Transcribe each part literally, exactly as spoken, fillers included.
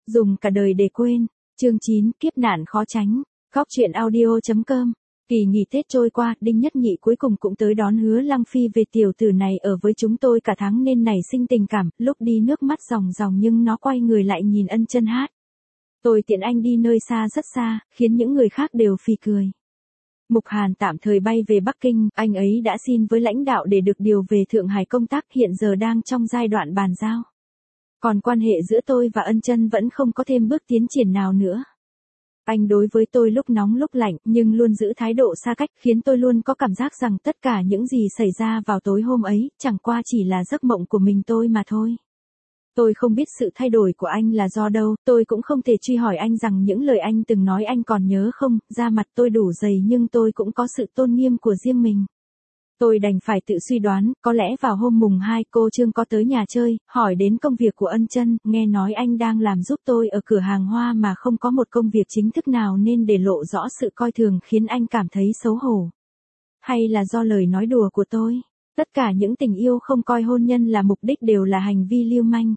Dùng cả đời để quên. Chương chín, kiếp nạn khó tránh. Góc truyện audio chấm com. Kỳ nghỉ Tết trôi qua, Đinh Nhất Nhị cuối cùng cũng tới đón Hứa Lăng Phi về. Tiểu tử này ở với chúng tôi cả tháng nên nảy sinh tình cảm, lúc đi nước mắt ròng ròng nhưng nó quay người lại nhìn Ân Chân hát. Tôi tiện anh đi nơi xa rất xa, khiến những người khác đều phì cười. Mục Hàn tạm thời bay về Bắc Kinh, anh ấy đã xin với lãnh đạo để được điều về Thượng Hải công tác, hiện giờ đang trong giai đoạn bàn giao. Còn quan hệ giữa tôi và Ân Chân vẫn không có thêm bước tiến triển nào nữa. Anh đối với tôi lúc nóng lúc lạnh, nhưng luôn giữ thái độ xa cách, khiến tôi luôn có cảm giác rằng tất cả những gì xảy ra vào tối hôm ấy, chẳng qua chỉ là giấc mộng của mình tôi mà thôi. Tôi không biết sự thay đổi của anh là do đâu, tôi cũng không thể truy hỏi anh rằng những lời anh từng nói anh còn nhớ không, da mặt tôi đủ dày nhưng tôi cũng có sự tôn nghiêm của riêng mình. Tôi đành phải tự suy đoán, có lẽ vào hôm mùng hai cô Trương có tới nhà chơi, hỏi đến công việc của Ân Chân, nghe nói anh đang làm giúp tôi ở cửa hàng hoa mà không có một công việc chính thức nào nên để lộ rõ sự coi thường khiến anh cảm thấy xấu hổ. Hay là do lời nói đùa của tôi? Tất cả những tình yêu không coi hôn nhân là mục đích đều là hành vi lưu manh.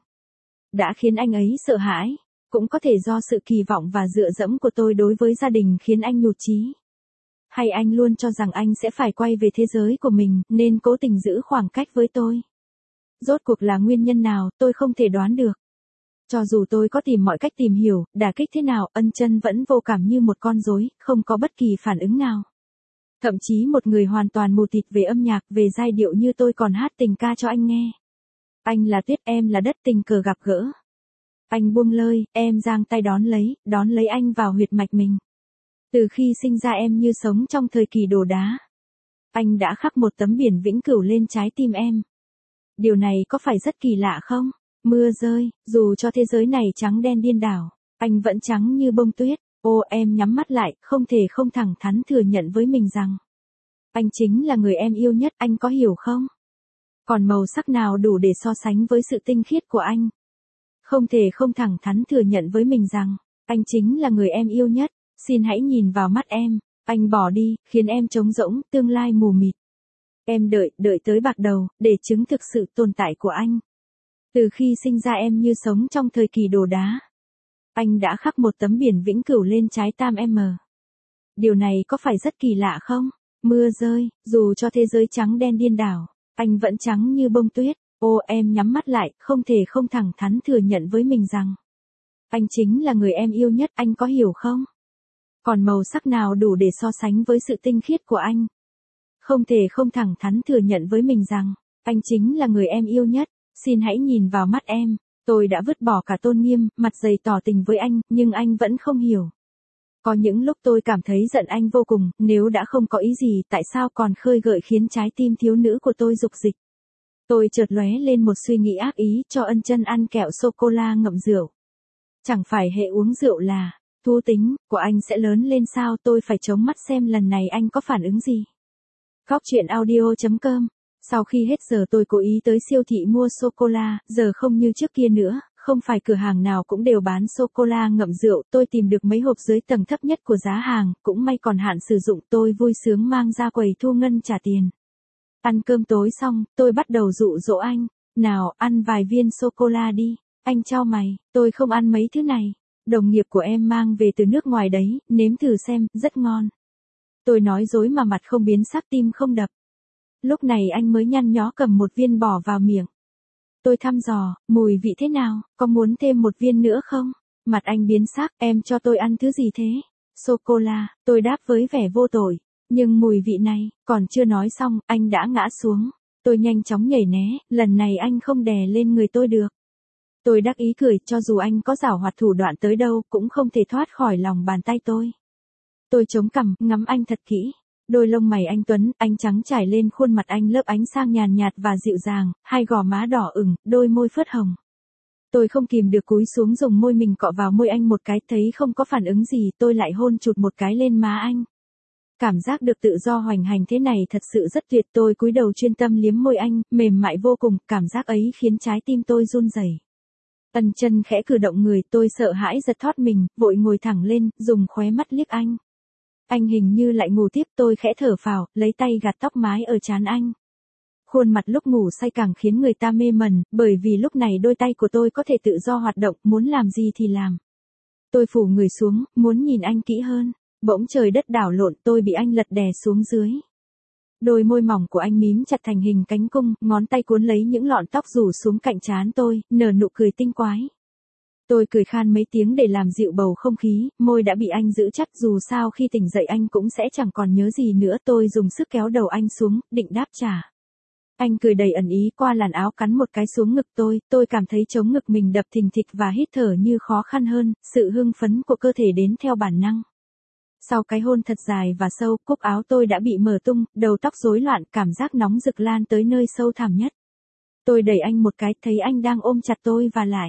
Đã khiến anh ấy sợ hãi, cũng có thể do sự kỳ vọng và dựa dẫm của tôi đối với gia đình khiến anh nhụt chí. Hay anh luôn cho rằng anh sẽ phải quay về thế giới của mình, nên cố tình giữ khoảng cách với tôi. Rốt cuộc là nguyên nhân nào, tôi không thể đoán được. Cho dù tôi có tìm mọi cách tìm hiểu, đả kích thế nào, Ân Chân vẫn vô cảm như một con rối, không có bất kỳ phản ứng nào. Thậm chí một người hoàn toàn mù tịt về âm nhạc, về giai điệu như tôi còn hát tình ca cho anh nghe. Anh là tuyết, em là đất, tình cờ gặp gỡ. Anh buông lơi, em giang tay đón lấy, đón lấy anh vào huyệt mạch mình. Từ khi sinh ra em như sống trong thời kỳ đồ đá. Anh đã khắc một tấm biển vĩnh cửu lên trái tim em. Điều này có phải rất kỳ lạ không? Mưa rơi, dù cho thế giới này trắng đen điên đảo, anh vẫn trắng như bông tuyết. Ô, em nhắm mắt lại, không thể không thẳng thắn thừa nhận với mình rằng anh chính là người em yêu nhất, anh có hiểu không? Còn màu sắc nào đủ để so sánh với sự tinh khiết của anh? Không thể không thẳng thắn thừa nhận với mình rằng anh chính là người em yêu nhất. Xin hãy nhìn vào mắt em, anh bỏ đi, khiến em trống rỗng, tương lai mù mịt. Em đợi, đợi tới bạc đầu, để chứng thực sự tồn tại của anh. Từ khi sinh ra em như sống trong thời kỳ đồ đá. Anh đã khắc một tấm biển vĩnh cửu lên trái tim em. Điều này có phải rất kỳ lạ không? Mưa rơi, dù cho thế giới trắng đen điên đảo, anh vẫn trắng như bông tuyết. Ô, em nhắm mắt lại, không thể không thẳng thắn thừa nhận với mình rằng anh chính là người em yêu nhất, anh có hiểu không? Còn màu sắc nào đủ để so sánh với sự tinh khiết của anh? Không thể không thẳng thắn thừa nhận với mình rằng anh chính là người em yêu nhất. Xin hãy nhìn vào mắt em. Tôi đã vứt bỏ cả tôn nghiêm, mặt dày tỏ tình với anh, nhưng anh vẫn không hiểu. Có những lúc tôi cảm thấy giận anh vô cùng, nếu đã không có ý gì tại sao còn khơi gợi khiến trái tim thiếu nữ của tôi rục dịch. Tôi chợt lóe lên một suy nghĩ ác ý, cho Ân Chân ăn kẹo sô-cô-la ngậm rượu. Chẳng phải hệ uống rượu là thú tính của anh sẽ lớn lên sao? Tôi phải chống mắt xem lần này anh có phản ứng gì. Góc truyện audio chấm com. Sau khi hết giờ tôi cố ý tới siêu thị mua sô-cô-la, giờ không như trước kia nữa, không phải cửa hàng nào cũng đều bán sô-cô-la ngậm rượu, tôi tìm được mấy hộp dưới tầng thấp nhất của giá hàng, cũng may còn hạn sử dụng, tôi vui sướng mang ra quầy thu ngân trả tiền. Ăn cơm tối xong, tôi bắt đầu dụ dỗ anh, nào, ăn vài viên sô-cô-la đi. Anh chau mày, tôi không ăn mấy thứ này. Đồng nghiệp của em mang về từ nước ngoài đấy, nếm thử xem, rất ngon. Tôi nói dối mà mặt không biến sắc, tim không đập. Lúc này anh mới nhăn nhó cầm một viên bỏ vào miệng. Tôi thăm dò, mùi vị thế nào, có muốn thêm một viên nữa không? Mặt anh biến sắc, em cho tôi ăn thứ gì thế? Sô-cô-la, tôi đáp với vẻ vô tội. Nhưng mùi vị này, còn chưa nói xong, anh đã ngã xuống. Tôi nhanh chóng nhảy né, lần này anh không đè lên người tôi được. Tôi đắc ý cười, cho dù anh có giảo hoạt thủ đoạn tới đâu, cũng không thể thoát khỏi lòng bàn tay tôi. Tôi chống cằm, ngắm anh thật kỹ. Đôi lông mày anh tuấn, ánh trắng trải lên khuôn mặt anh lớp ánh sang nhàn nhạt và dịu dàng, hai gò má đỏ ửng, đôi môi phớt hồng. Tôi không kìm được cúi xuống dùng môi mình cọ vào môi anh một cái, thấy không có phản ứng gì, tôi lại hôn chụt một cái lên má anh. Cảm giác được tự do hoành hành thế này thật sự rất tuyệt, tôi cúi đầu chuyên tâm liếm môi anh, mềm mại vô cùng, cảm giác ấy khiến trái tim tôi run rẩy. Ân Chân khẽ cử động người, tôi sợ hãi giật thót mình, vội ngồi thẳng lên, dùng khóe mắt liếc anh. Anh hình như lại ngủ tiếp, tôi khẽ thở phào, lấy tay gạt tóc mái ở trán anh. Khuôn mặt lúc ngủ say càng khiến người ta mê mẩn, bởi vì lúc này đôi tay của tôi có thể tự do hoạt động, muốn làm gì thì làm. Tôi phủ người xuống, muốn nhìn anh kỹ hơn. Bỗng trời đất đảo lộn, tôi bị anh lật đè xuống dưới. Đôi môi mỏng của anh mím chặt thành hình cánh cung, ngón tay cuốn lấy những lọn tóc rủ xuống cạnh trán tôi, nở nụ cười tinh quái. Tôi cười khan mấy tiếng để làm dịu bầu không khí, môi đã bị anh giữ chắc, dù sao khi tỉnh dậy anh cũng sẽ chẳng còn nhớ gì nữa. Tôi dùng sức kéo đầu anh xuống, định đáp trả. Anh cười đầy ẩn ý qua làn áo cắn một cái xuống ngực tôi, tôi cảm thấy trống ngực mình đập thình thịch và hít thở như khó khăn hơn, sự hưng phấn của cơ thể đến theo bản năng. Sau cái hôn thật dài và sâu, cúc áo tôi đã bị mở tung, đầu tóc rối loạn, cảm giác nóng rực lan tới nơi sâu thẳm nhất. Tôi đẩy anh một cái, thấy anh đang ôm chặt tôi và lại.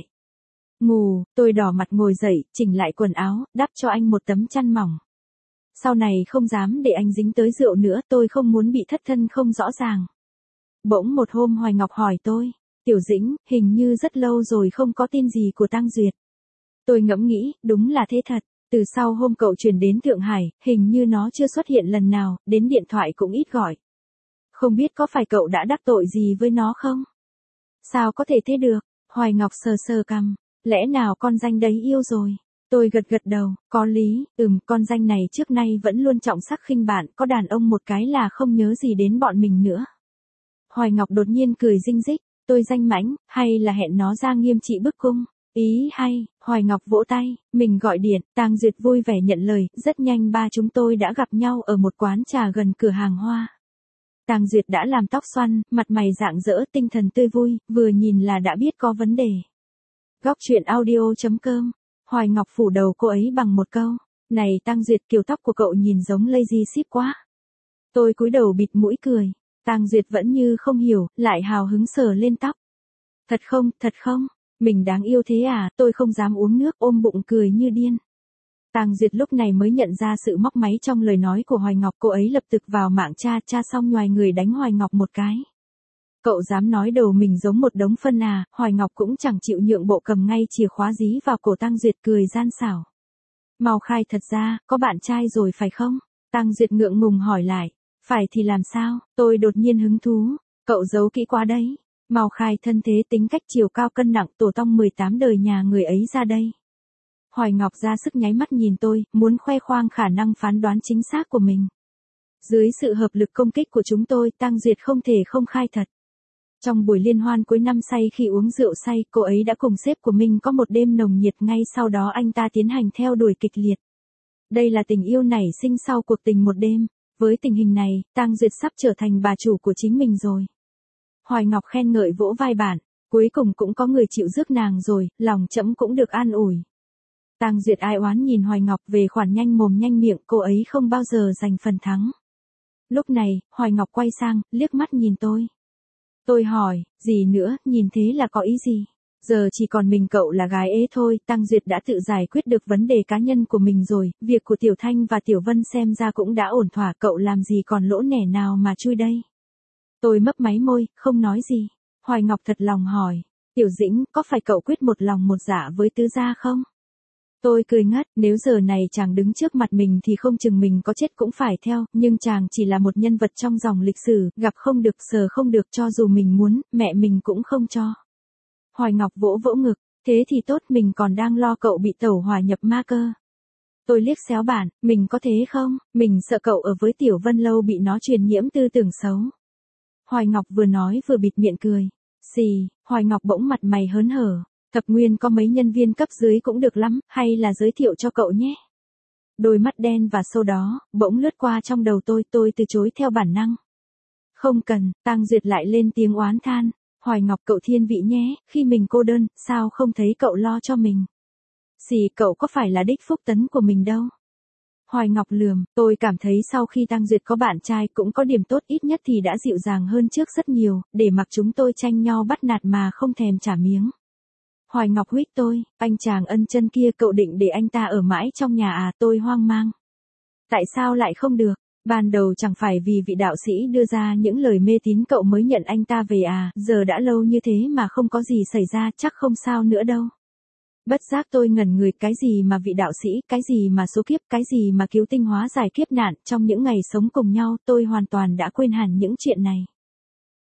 Ngủ, tôi đỏ mặt ngồi dậy, chỉnh lại quần áo, đắp cho anh một tấm chăn mỏng. Sau này không dám để anh dính tới rượu nữa, tôi không muốn bị thất thân không rõ ràng. Bỗng một hôm Hoài Ngọc hỏi tôi, Tiểu Dĩnh, hình như rất lâu rồi không có tin gì của Tang Duyệt. Tôi ngẫm nghĩ, đúng là thế thật. Từ sau hôm cậu chuyển đến Thượng Hải, hình như nó chưa xuất hiện lần nào, đến điện thoại cũng ít gọi. Không biết có phải cậu đã đắc tội gì với nó không? Sao có thể thế được? Hoài Ngọc sờ sờ cằm, lẽ nào con danh đấy yêu rồi? Tôi gật gật đầu, có lý, ừm, con danh này trước nay vẫn luôn trọng sắc khinh bạn, có đàn ông một cái là không nhớ gì đến bọn mình nữa. Hoài Ngọc đột nhiên cười rinh rích, tôi danh mãnh, hay là hẹn nó ra Nghiêm Trị bức cung? Ý hay, Hoài Ngọc vỗ tay, mình gọi điện, Tang Duyệt vui vẻ nhận lời, rất nhanh ba chúng tôi đã gặp nhau ở một quán trà gần cửa hàng hoa. Tang Duyệt đã làm tóc xoăn, mặt mày rạng rỡ, tinh thần tươi vui, vừa nhìn là đã biết có vấn đề. Góc truyện audio chấm com, Hoài Ngọc phủ đầu cô ấy bằng một câu, này Tang Duyệt, kiểu tóc của cậu nhìn giống Lazy Ship quá. Tôi cúi đầu bịt mũi cười, Tang Duyệt vẫn như không hiểu, lại hào hứng sờ lên tóc. Thật không, thật không? Mình đáng yêu thế à, tôi không dám uống nước, ôm bụng cười như điên. Tang Duyệt lúc này mới nhận ra sự móc máy trong lời nói của Hoài Ngọc, cô ấy lập tức vào mạng tra, tra xong nhoài người đánh Hoài Ngọc một cái. Cậu dám nói đầu mình giống một đống phân à, Hoài Ngọc cũng chẳng chịu nhượng bộ, cầm ngay chìa khóa dí vào cổ Tang Duyệt, cười gian xảo. Mau khai thật ra, có bạn trai rồi phải không? Tang Duyệt ngượng ngùng hỏi lại, phải thì làm sao, tôi đột nhiên hứng thú, cậu giấu kỹ quá đấy. Mau khai thân thế, tính cách, chiều cao, cân nặng, tổ tông mười tám đời nhà người ấy ra đây. Hoài Ngọc ra sức nháy mắt nhìn tôi, muốn khoe khoang khả năng phán đoán chính xác của mình. Dưới sự hợp lực công kích của chúng tôi, Tang Duyệt không thể không khai thật. Trong buổi liên hoan cuối năm, say khi uống rượu say, cô ấy đã cùng sếp của mình có một đêm nồng nhiệt, ngay sau đó anh ta tiến hành theo đuổi kịch liệt. Đây là tình yêu nảy sinh sau cuộc tình một đêm. Với tình hình này, Tang Duyệt sắp trở thành bà chủ của chính mình rồi. Hoài Ngọc khen ngợi vỗ vai bạn, cuối cùng cũng có người chịu rước nàng rồi, lòng trẫm cũng được an ủi. Tang Duyệt ai oán nhìn Hoài Ngọc, về khoản nhanh mồm nhanh miệng, cô ấy không bao giờ giành phần thắng. Lúc này, Hoài Ngọc quay sang, liếc mắt nhìn tôi. Tôi hỏi, gì nữa, nhìn thế là có ý gì? Giờ chỉ còn mình cậu là gái ế thôi, Tang Duyệt đã tự giải quyết được vấn đề cá nhân của mình rồi, việc của Tiểu Thanh và Tiểu Vân xem ra cũng đã ổn thỏa, cậu làm gì còn lỗ nẻ nào mà chui đây? Tôi mấp máy môi, không nói gì. Hoài Ngọc thật lòng hỏi, Tiểu Dĩnh, có phải cậu quyết một lòng một dạ với tứ gia không? Tôi cười ngất, nếu giờ này chàng đứng trước mặt mình thì không chừng mình có chết cũng phải theo, nhưng chàng chỉ là một nhân vật trong dòng lịch sử, gặp không được, sờ không được, cho dù mình muốn, mẹ mình cũng không cho. Hoài Ngọc vỗ vỗ ngực, thế thì tốt, mình còn đang lo cậu bị tẩu hỏa nhập ma cơ. Tôi liếc xéo bạn, mình có thế không, mình sợ cậu ở với Tiểu Vân lâu bị nó truyền nhiễm tư tưởng xấu. Hoài Ngọc vừa nói vừa bịt miệng cười. Xì, Hoài Ngọc bỗng mặt mày hớn hở. Thập Nguyên có mấy nhân viên cấp dưới cũng được lắm, hay là giới thiệu cho cậu nhé. Đôi mắt đen và sâu đó, bỗng lướt qua trong đầu tôi, tôi từ chối theo bản năng. Không cần, Tang Duyệt lại lên tiếng oán than. Hoài Ngọc, cậu thiên vị nhé, khi mình cô đơn, sao không thấy cậu lo cho mình. Xì, cậu có phải là đích phúc tấn của mình đâu. Hoài Ngọc lườm, tôi cảm thấy sau khi Tang Duyệt có bạn trai cũng có điểm tốt, ít nhất thì đã dịu dàng hơn trước rất nhiều, để mặc chúng tôi tranh nhau bắt nạt mà không thèm trả miếng. Hoài Ngọc huých tôi, anh chàng ân chân kia, cậu định để anh ta ở mãi trong nhà à? Tôi hoang mang. Tại sao lại không được? Ban đầu chẳng phải vì vị đạo sĩ đưa ra những lời mê tín cậu mới nhận anh ta về à? Giờ đã lâu như thế mà không có gì xảy ra, chắc không sao nữa đâu. Bất giác tôi ngẩn người, cái gì mà vị đạo sĩ, cái gì mà số kiếp, cái gì mà cứu tinh hóa giải kiếp nạn, trong những ngày sống cùng nhau, tôi hoàn toàn đã quên hẳn những chuyện này.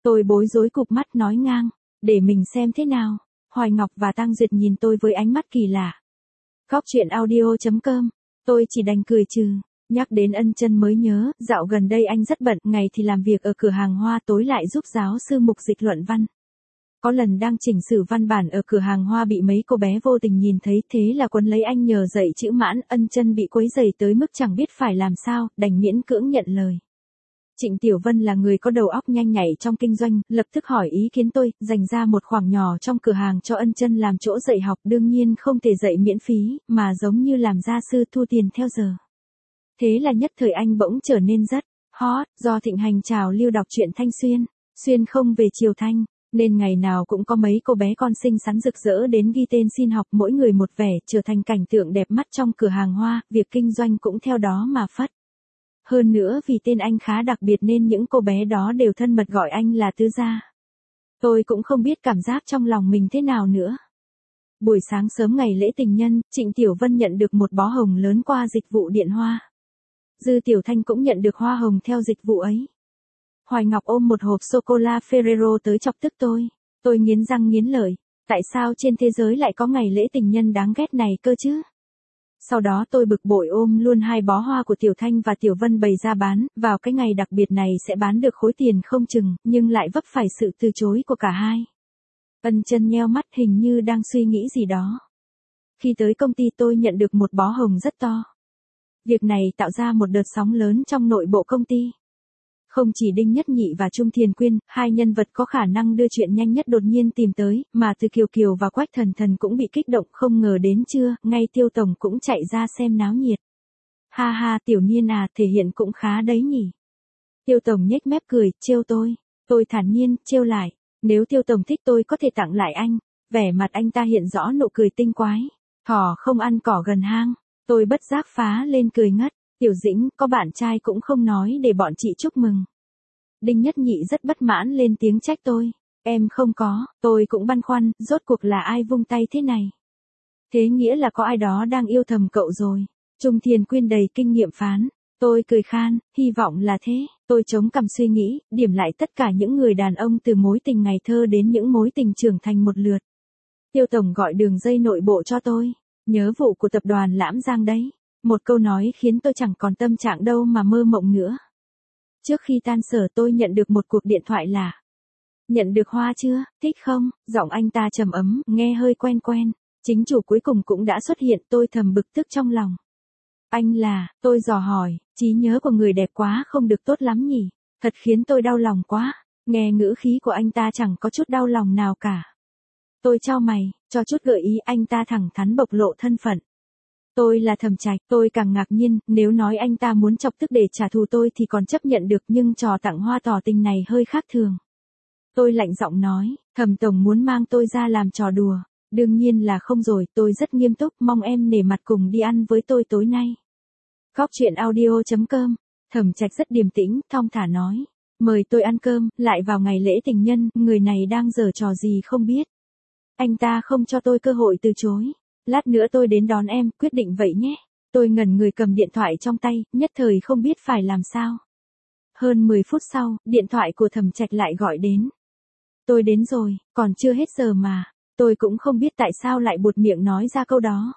Tôi bối rối cụp mắt nói ngang, để mình xem thế nào. Hoài Ngọc và Tăng Duyệt nhìn tôi với ánh mắt kỳ lạ. Góc chuyện audio chấm com, tôi chỉ đành cười trừ. Nhắc đến Ân Chân mới nhớ, dạo gần đây anh rất bận, ngày thì làm việc ở cửa hàng hoa, tối lại giúp giáo sư mục dịch luận văn. Có lần đang chỉnh sửa văn bản ở cửa hàng hoa bị mấy cô bé vô tình nhìn thấy, thế là quấn lấy anh nhờ dạy chữ mãn. Ân Chân bị quấy rầy tới mức chẳng biết phải làm sao, đành miễn cưỡng nhận lời. Trịnh Tiểu Vân là người có đầu óc nhanh nhạy trong kinh doanh, lập tức hỏi ý kiến tôi, dành ra một khoảng nhỏ trong cửa hàng cho Ân Chân làm chỗ dạy học, đương nhiên không thể dạy miễn phí, mà giống như làm gia sư thu tiền theo giờ. Thế là nhất thời anh bỗng trở nên rất hot, do thịnh hành trào lưu đọc truyện Thanh Xuyên, xuyên không về chiều thanh, nên ngày nào cũng có mấy cô bé con xinh xắn rực rỡ đến ghi tên xin học, mỗi người một vẻ, trở thành cảnh tượng đẹp mắt trong cửa hàng hoa, việc kinh doanh cũng theo đó mà phất. Hơn nữa vì tên anh khá đặc biệt nên những cô bé đó đều thân mật gọi anh là tứ gia. Tôi cũng không biết cảm giác trong lòng mình thế nào nữa. Buổi sáng sớm ngày lễ tình nhân, Trịnh Tiểu Vân nhận được một bó hồng lớn qua dịch vụ điện hoa. Dư Tiểu Thanh cũng nhận được hoa hồng theo dịch vụ ấy. Hoài Ngọc ôm một hộp sô-cô-la Ferrero tới chọc tức tôi. Tôi nghiến răng nghiến lợi. Tại sao trên thế giới lại có ngày lễ tình nhân đáng ghét này cơ chứ? Sau đó tôi bực bội ôm luôn hai bó hoa của Tiểu Thanh và Tiểu Vân bày ra bán, vào cái ngày đặc biệt này sẽ bán được khối tiền không chừng, nhưng lại vấp phải sự từ chối của cả hai. Ân Chân nheo mắt hình như đang suy nghĩ gì đó. Khi tới công ty tôi nhận được một bó hồng rất to. Việc này tạo ra một đợt sóng lớn trong nội bộ công ty. Không chỉ Đinh Nhất Nhị và Trung Thiền Quyên, hai nhân vật có khả năng đưa chuyện nhanh nhất đột nhiên tìm tới, mà từ Kiều Kiều và Quách Thần Thần cũng bị kích động, không ngờ đến trưa, ngay Tiêu Tổng cũng chạy ra xem náo nhiệt. Ha ha, Tiểu Niên à, thể hiện cũng khá đấy nhỉ. Tiêu Tổng nhếch mép cười, trêu tôi. Tôi thản nhiên, trêu lại. Nếu Tiêu Tổng thích tôi có thể tặng lại anh. Vẻ mặt anh ta hiện rõ nụ cười tinh quái. Thỏ không ăn cỏ gần hang. Tôi bất giác phá lên cười ngất. Tiểu Dĩnh, có bạn trai cũng không nói để bọn chị chúc mừng. Đinh Nhất Nhị rất bất mãn lên tiếng trách tôi. Em không có, tôi cũng băn khoăn, rốt cuộc là ai vung tay thế này. Thế nghĩa là có ai đó đang yêu thầm cậu rồi. Trung Thiền Quyên đầy kinh nghiệm phán. Tôi cười khan, hy vọng là thế. Tôi chống cằm suy nghĩ, điểm lại tất cả những người đàn ông từ mối tình ngày thơ đến những mối tình trưởng thành một lượt. Tiêu Tổng gọi đường dây nội bộ cho tôi. Nhớ vụ của tập đoàn Lãm Giang đấy. Một câu nói khiến tôi chẳng còn tâm trạng đâu mà mơ mộng nữa. Trước khi tan sở tôi nhận được một cuộc điện thoại là: Nhận được hoa chưa, thích không? Giọng anh ta trầm ấm, nghe hơi quen quen. Chính chủ cuối cùng cũng đã xuất hiện, tôi thầm bực tức trong lòng. Anh là, tôi dò hỏi, trí nhớ của người đẹp quá không được tốt lắm nhỉ? Thật khiến tôi đau lòng quá. Nghe ngữ khí của anh ta chẳng có chút đau lòng nào cả. Tôi chau mày, cho chút gợi ý, anh ta thẳng thắn bộc lộ thân phận. Tôi là Thẩm Trạch, tôi càng ngạc nhiên, nếu nói anh ta muốn chọc tức để trả thù tôi thì còn chấp nhận được, nhưng trò tặng hoa tỏ tình này hơi khác thường. Tôi lạnh giọng nói, Thẩm Tổng muốn mang tôi ra làm trò đùa. Đương nhiên là không rồi, tôi rất nghiêm túc, mong em nể mặt cùng đi ăn với tôi tối nay. Góc chuyện audio chấm com, Thẩm Trạch rất điềm tĩnh, thong thả nói. Mời tôi ăn cơm, lại vào ngày lễ tình nhân, người này đang giở trò gì không biết. Anh ta không cho tôi cơ hội từ chối. Lát nữa tôi đến đón em, quyết định vậy nhé. Tôi ngẩn người cầm điện thoại trong tay, nhất thời không biết phải làm sao. Hơn mười phút sau, điện thoại của Thẩm Trạch lại gọi đến. Tôi đến rồi, còn chưa hết giờ mà. Tôi cũng không biết tại sao lại buột miệng nói ra câu đó.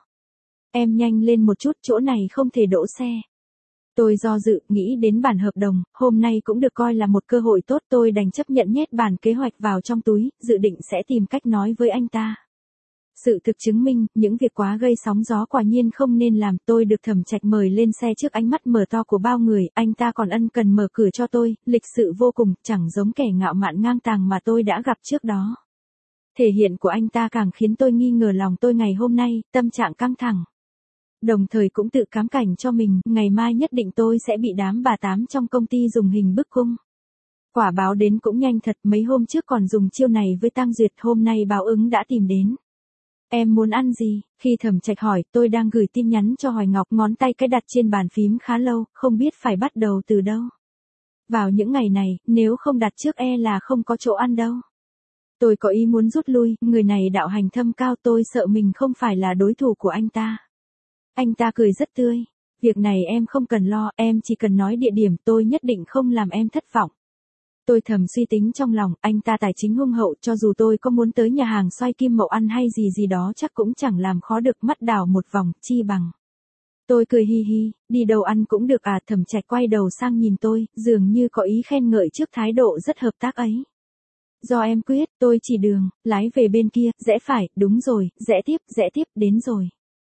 Em nhanh lên một chút, chỗ này không thể đỗ xe. Tôi do dự, nghĩ đến bản hợp đồng, hôm nay cũng được coi là một cơ hội tốt, tôi đành chấp nhận nhét bản kế hoạch vào trong túi, dự định sẽ tìm cách nói với anh ta. Sự thực chứng minh, những việc quá gây sóng gió quả nhiên không nên làm. Tôi được Thẩm Trạch mời lên xe trước ánh mắt mở to của bao người, anh ta còn ân cần mở cửa cho tôi, lịch sự vô cùng, chẳng giống kẻ ngạo mạn ngang tàng mà tôi đã gặp trước đó. Thể hiện của anh ta càng khiến tôi nghi ngờ lòng tôi ngày hôm nay, tâm trạng căng thẳng. Đồng thời cũng tự cám cảnh cho mình, ngày mai nhất định tôi sẽ bị đám bà tám trong công ty dùng hình bức cung. Quả báo đến cũng nhanh thật, mấy hôm trước còn dùng chiêu này với Tăng Duyệt, hôm nay báo ứng đã tìm đến. Em muốn ăn gì? Khi Thẩm Trạch hỏi, tôi đang gửi tin nhắn cho Hoài Ngọc, ngón tay cái đặt trên bàn phím khá lâu, không biết phải bắt đầu từ đâu. Vào những ngày này, nếu không đặt trước e là không có chỗ ăn đâu. Tôi có ý muốn rút lui, người này đạo hành thâm cao, tôi sợ mình không phải là đối thủ của anh ta. Anh ta cười rất tươi. Việc này em không cần lo, em chỉ cần nói địa điểm, tôi nhất định không làm em thất vọng. Tôi thầm suy tính trong lòng, anh ta tài chính hung hậu, cho dù tôi có muốn tới nhà hàng xoay kim mậu ăn hay gì gì đó chắc cũng chẳng làm khó được, mắt đảo một vòng, chi bằng. Tôi cười hi hi, đi đâu ăn cũng được à. Thẩm Trạch quay đầu sang nhìn tôi, dường như có ý khen ngợi trước thái độ rất hợp tác ấy. Do em quyết, tôi chỉ đường, lái về bên kia, rẽ phải, đúng rồi, rẽ tiếp, rẽ tiếp, đến rồi.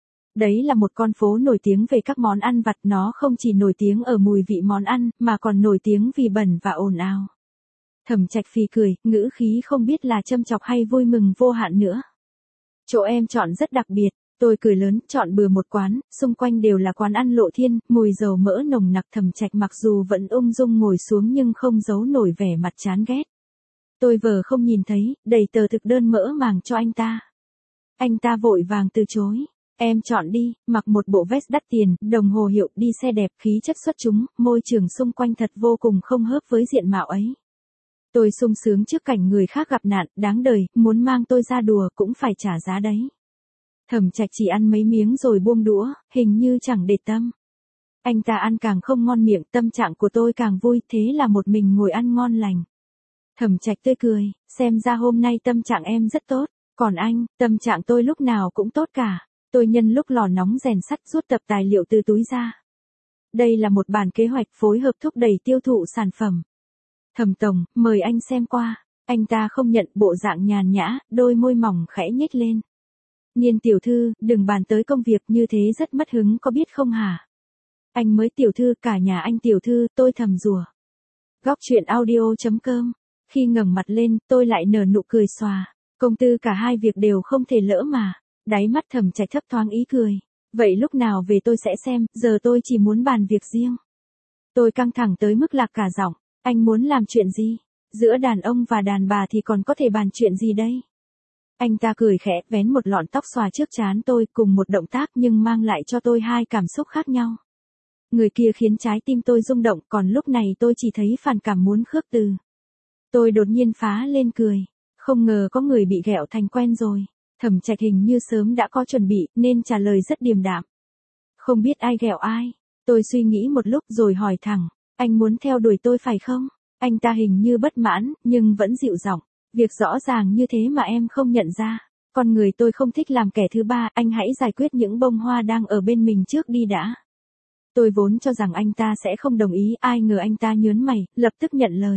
Đấy là một con phố nổi tiếng về các món ăn vặt, nó không chỉ nổi tiếng ở mùi vị món ăn, mà còn nổi tiếng vì bẩn và ồn ào. Thẩm Trạch phì cười, ngữ khí không biết là châm chọc hay vui mừng vô hạn nữa. Chỗ em chọn rất đặc biệt. Tôi cười lớn, chọn bừa một quán, xung quanh đều là quán ăn lộ thiên, mùi dầu mỡ nồng nặc. Thẩm Trạch mặc dù vẫn ung dung ngồi xuống nhưng không giấu nổi vẻ mặt chán ghét. Tôi vờ không nhìn thấy, đẩy tờ thực đơn mỡ màng cho anh ta. Anh ta vội vàng từ chối. Em chọn đi, mặc một bộ vest đắt tiền, đồng hồ hiệu, đi xe đẹp, khí chất xuất chúng, môi trường xung quanh thật vô cùng không hợp với diện mạo ấy. Tôi sung sướng trước cảnh người khác gặp nạn, đáng đời, muốn mang tôi ra đùa cũng phải trả giá đấy. Thẩm Trạch chỉ ăn mấy miếng rồi buông đũa, hình như chẳng để tâm. Anh ta ăn càng không ngon miệng, tâm trạng của tôi càng vui, thế là một mình ngồi ăn ngon lành. Thẩm Trạch tươi cười, xem ra hôm nay tâm trạng em rất tốt, còn anh, tâm trạng tôi lúc nào cũng tốt cả. Tôi nhân lúc lò nóng rèn sắt rút tập tài liệu từ túi ra. Đây là một bản kế hoạch phối hợp thúc đẩy tiêu thụ sản phẩm. Thẩm tổng, mời anh xem qua. Anh ta không nhận, bộ dạng nhàn nhã, đôi môi mỏng khẽ nhếch lên. Nhiên tiểu thư, đừng bàn tới công việc như thế rất mất hứng có biết không hả? Anh mới tiểu thư, cả nhà anh tiểu thư, tôi thầm rủa. Góc truyện audio chấm com. Khi ngẩng mặt lên, tôi lại nở nụ cười xòa. Công tư cả hai việc đều không thể lỡ mà. Đáy mắt Thẩm Trạch thấp thoáng ý cười. Vậy lúc nào về tôi sẽ xem, giờ tôi chỉ muốn bàn việc riêng. Tôi căng thẳng tới mức lạc cả giọng. Anh muốn làm chuyện gì? Giữa đàn ông và đàn bà thì còn có thể bàn chuyện gì đây? Anh ta cười khẽ, vén một lọn tóc xòa trước trán tôi, cùng một động tác nhưng mang lại cho tôi hai cảm xúc khác nhau. Người kia khiến trái tim tôi rung động, còn lúc này tôi chỉ thấy phản cảm muốn khước từ. Tôi đột nhiên phá lên cười. Không ngờ có người bị ghẹo thành quen rồi. Thẩm Trạch hình như sớm đã có chuẩn bị, nên trả lời rất điềm đạm. Không biết ai ghẹo ai. Tôi suy nghĩ một lúc rồi hỏi thẳng. Anh muốn theo đuổi tôi phải không? Anh ta hình như bất mãn, nhưng vẫn dịu giọng. Việc rõ ràng như thế mà em không nhận ra. Con người tôi không thích làm kẻ thứ ba, anh hãy giải quyết những bông hoa đang ở bên mình trước đi đã. Tôi vốn cho rằng anh ta sẽ không đồng ý, ai ngờ anh ta nhớn mày, lập tức nhận lời.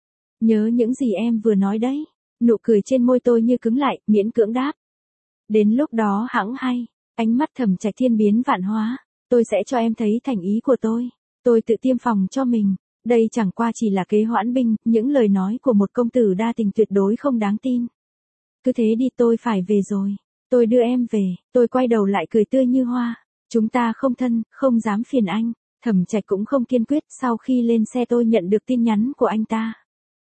Nhớ những gì em vừa nói đấy. Nụ cười trên môi tôi như cứng lại, miễn cưỡng đáp. Đến lúc đó hẵng hay. Ánh mắt Thẩm Trạch thiên biến vạn hóa. Tôi sẽ cho em thấy thành ý của tôi. Tôi tự tiêm phòng cho mình. Đây chẳng qua chỉ là kế hoãn binh, những lời nói của một công tử đa tình tuyệt đối không đáng tin. Cứ thế đi, tôi phải về rồi. Tôi đưa em về. Tôi quay đầu lại cười tươi như hoa. Chúng ta không thân, không dám phiền anh. Thẩm Trạch cũng không kiên quyết. Sau khi lên xe tôi nhận được tin nhắn của anh ta.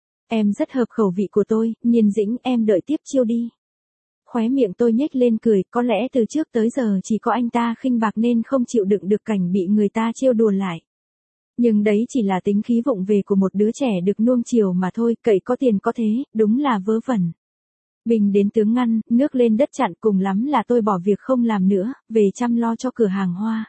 Em rất hợp khẩu vị của tôi, Nhiên Dĩnh, em đợi tiếp chiêu đi. Khóe miệng tôi nhếch lên cười, có lẽ từ trước tới giờ chỉ có anh ta khinh bạc nên không chịu đựng được cảnh bị người ta trêu đùa lại. Nhưng đấy chỉ là tính khí vụng về của một đứa trẻ được nuông chiều mà thôi, cậy có tiền có thế, đúng là vớ vẩn. Bình đến tướng ngăn, nước lên đất chặn, cùng lắm là tôi bỏ việc không làm nữa, về chăm lo cho cửa hàng hoa.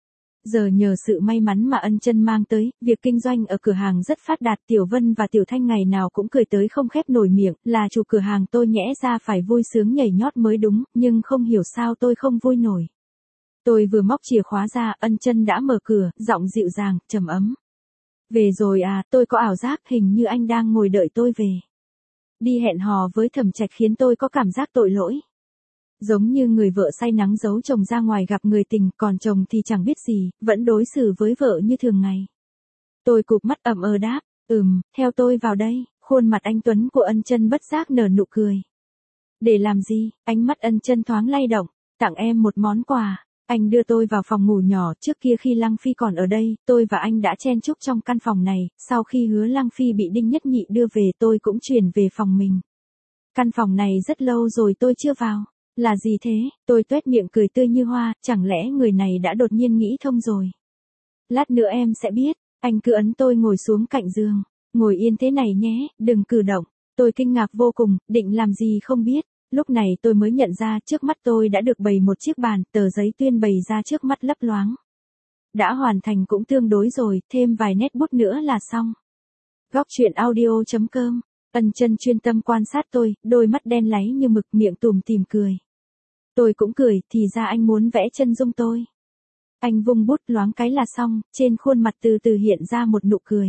Giờ nhờ sự may mắn mà Ân Chân mang tới, việc kinh doanh ở cửa hàng rất phát đạt. Tiểu Vân và Tiểu Thanh ngày nào cũng cười tới không khép nổi miệng, là chủ cửa hàng tôi nhẽ ra phải vui sướng nhảy nhót mới đúng, nhưng không hiểu sao tôi không vui nổi. Tôi vừa móc chìa khóa ra, Ân Chân đã mở cửa, giọng dịu dàng, trầm ấm. Về rồi à, tôi có ảo giác hình như anh đang ngồi đợi tôi về. Đi hẹn hò với Thẩm Trạch khiến tôi có cảm giác tội lỗi. Giống như người vợ say nắng giấu chồng ra ngoài gặp người tình, còn chồng thì chẳng biết gì, vẫn đối xử với vợ như thường ngày. Tôi cụp mắt ậm ờ đáp, ừm, theo tôi vào đây. Khuôn mặt anh tuấn của Ân Chân bất giác nở nụ cười. Để làm gì? Ánh mắt Ân Chân thoáng lay động. Tặng em một món quà. Anh đưa tôi vào phòng ngủ nhỏ, trước kia khi Lăng Phi còn ở đây, tôi và anh đã chen chúc trong căn phòng này, sau khi Hứa Lăng Phi bị Đinh Nhất Nhị đưa về tôi cũng chuyển về phòng mình. Căn phòng này rất lâu rồi tôi chưa vào. Là gì thế? Tôi tuét miệng cười tươi như hoa, chẳng lẽ người này đã đột nhiên nghĩ thông rồi. Lát nữa em sẽ biết, anh cứ ấn tôi ngồi xuống cạnh giường. Ngồi yên thế này nhé, đừng cử động. Tôi kinh ngạc vô cùng, định làm gì không biết. Lúc này tôi mới nhận ra trước mắt tôi đã được bày một chiếc bàn, tờ giấy tuyên bày ra trước mắt lấp loáng. Đã hoàn thành cũng tương đối rồi, thêm vài nét bút nữa là xong. Góc chuyện audio chấm com. Ân Chân chuyên tâm quan sát tôi, đôi mắt đen láy như mực, miệng tùm tìm cười. Tôi cũng cười, thì ra anh muốn vẽ chân dung tôi. Anh vung bút loáng cái là xong, trên khuôn mặt từ từ hiện ra một nụ cười.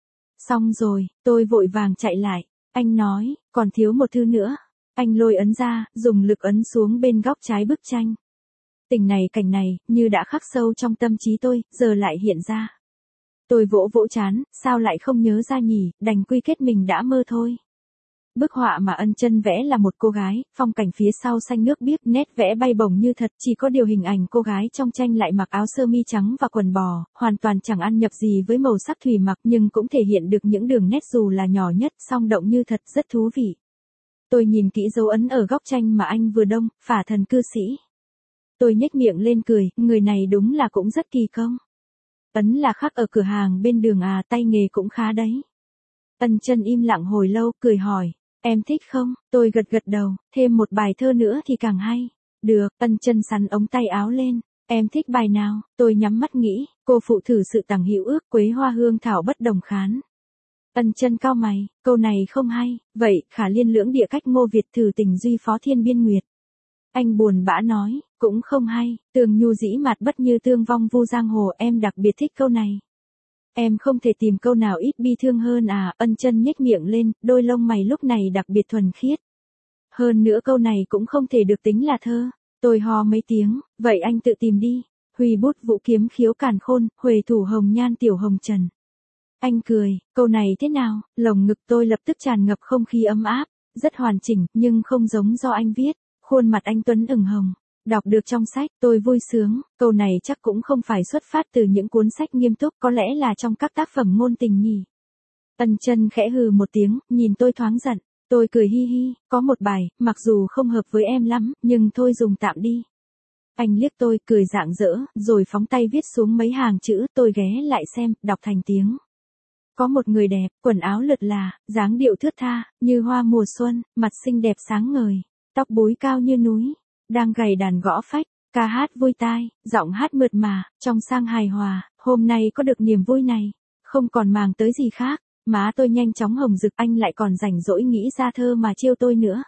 Xong rồi, tôi vội vàng chạy lại. Anh nói, còn thiếu một thư nữa. Anh lôi ấn ra, dùng lực ấn xuống bên góc trái bức tranh. Tình này cảnh này, như đã khắc sâu trong tâm trí tôi, giờ lại hiện ra. Tôi vỗ vỗ trán, sao lại không nhớ ra nhỉ, đành quy kết mình đã mơ thôi. Bức họa mà Ân Chân vẽ là một cô gái, phong cảnh phía sau xanh nước biếc, nét vẽ bay bổng như thật, chỉ có điều hình ảnh cô gái trong tranh lại mặc áo sơ mi trắng và quần bò, hoàn toàn chẳng ăn nhập gì với màu sắc thủy mặc, nhưng cũng thể hiện được những đường nét dù là nhỏ nhất, song động như thật, rất thú vị. Tôi nhìn kỹ dấu ấn ở góc tranh mà anh vừa đông, phả thần cư sĩ. Tôi nhếch miệng lên cười, người này đúng là cũng rất kỳ công. Ấn là khắc ở cửa hàng bên đường à, tay nghề cũng khá đấy. Ân Chân im lặng hồi lâu, cười hỏi, em thích không? Tôi gật gật đầu, thêm một bài thơ nữa thì càng hay. Được, Ân Chân sắn ống tay áo lên, em thích bài nào? Tôi nhắm mắt nghĩ, cô phụ thử sự tằng hữu ước, quế hoa hương thảo bất đồng khán. Ân Chân cau mày, câu này không hay, vậy khả liên lưỡng địa cách Ngô Việt thử tình duy phó thiên biên nguyệt. Anh buồn bã nói, cũng không hay, tường nhu dĩ mạt bất như tương vong vu giang hồ, em đặc biệt thích câu này. Em không thể tìm câu nào ít bi thương hơn à? Ân Chân nhếch miệng lên, đôi lông mày lúc này đặc biệt thuần khiết. Hơn nữa câu này cũng không thể được tính là thơ. Tôi ho mấy tiếng, vậy anh tự tìm đi. Huy bút vũ kiếm khiếu càn khôn, huề thủ hồng nhan tiểu hồng trần. Anh cười, câu này thế nào? Lồng ngực tôi lập tức tràn ngập không khí ấm áp, rất hoàn chỉnh, nhưng không giống do anh viết. Khuôn mặt anh tuấn ửng hồng. Đọc được trong sách, tôi vui sướng, câu này chắc cũng không phải xuất phát từ những cuốn sách nghiêm túc, có lẽ là trong các tác phẩm ngôn tình nhỉ. Ân Chân khẽ hừ một tiếng, nhìn tôi thoáng giận, tôi cười hi hi, có một bài, mặc dù không hợp với em lắm, nhưng thôi dùng tạm đi. Anh liếc tôi, cười rạng rỡ, rồi phóng tay viết xuống mấy hàng chữ, tôi ghé lại xem, đọc thành tiếng. Có một người đẹp, quần áo lượt là, dáng điệu thướt tha, như hoa mùa xuân, mặt xinh đẹp sáng ngời, tóc búi cao như núi. Đang gảy đàn gõ phách, ca hát vui tai, giọng hát mượt mà, trong sang hài hòa, hôm nay có được niềm vui này, không còn màng tới gì khác, má tôi nhanh chóng hồng rực, anh lại còn rảnh rỗi nghĩ ra thơ mà trêu tôi nữa.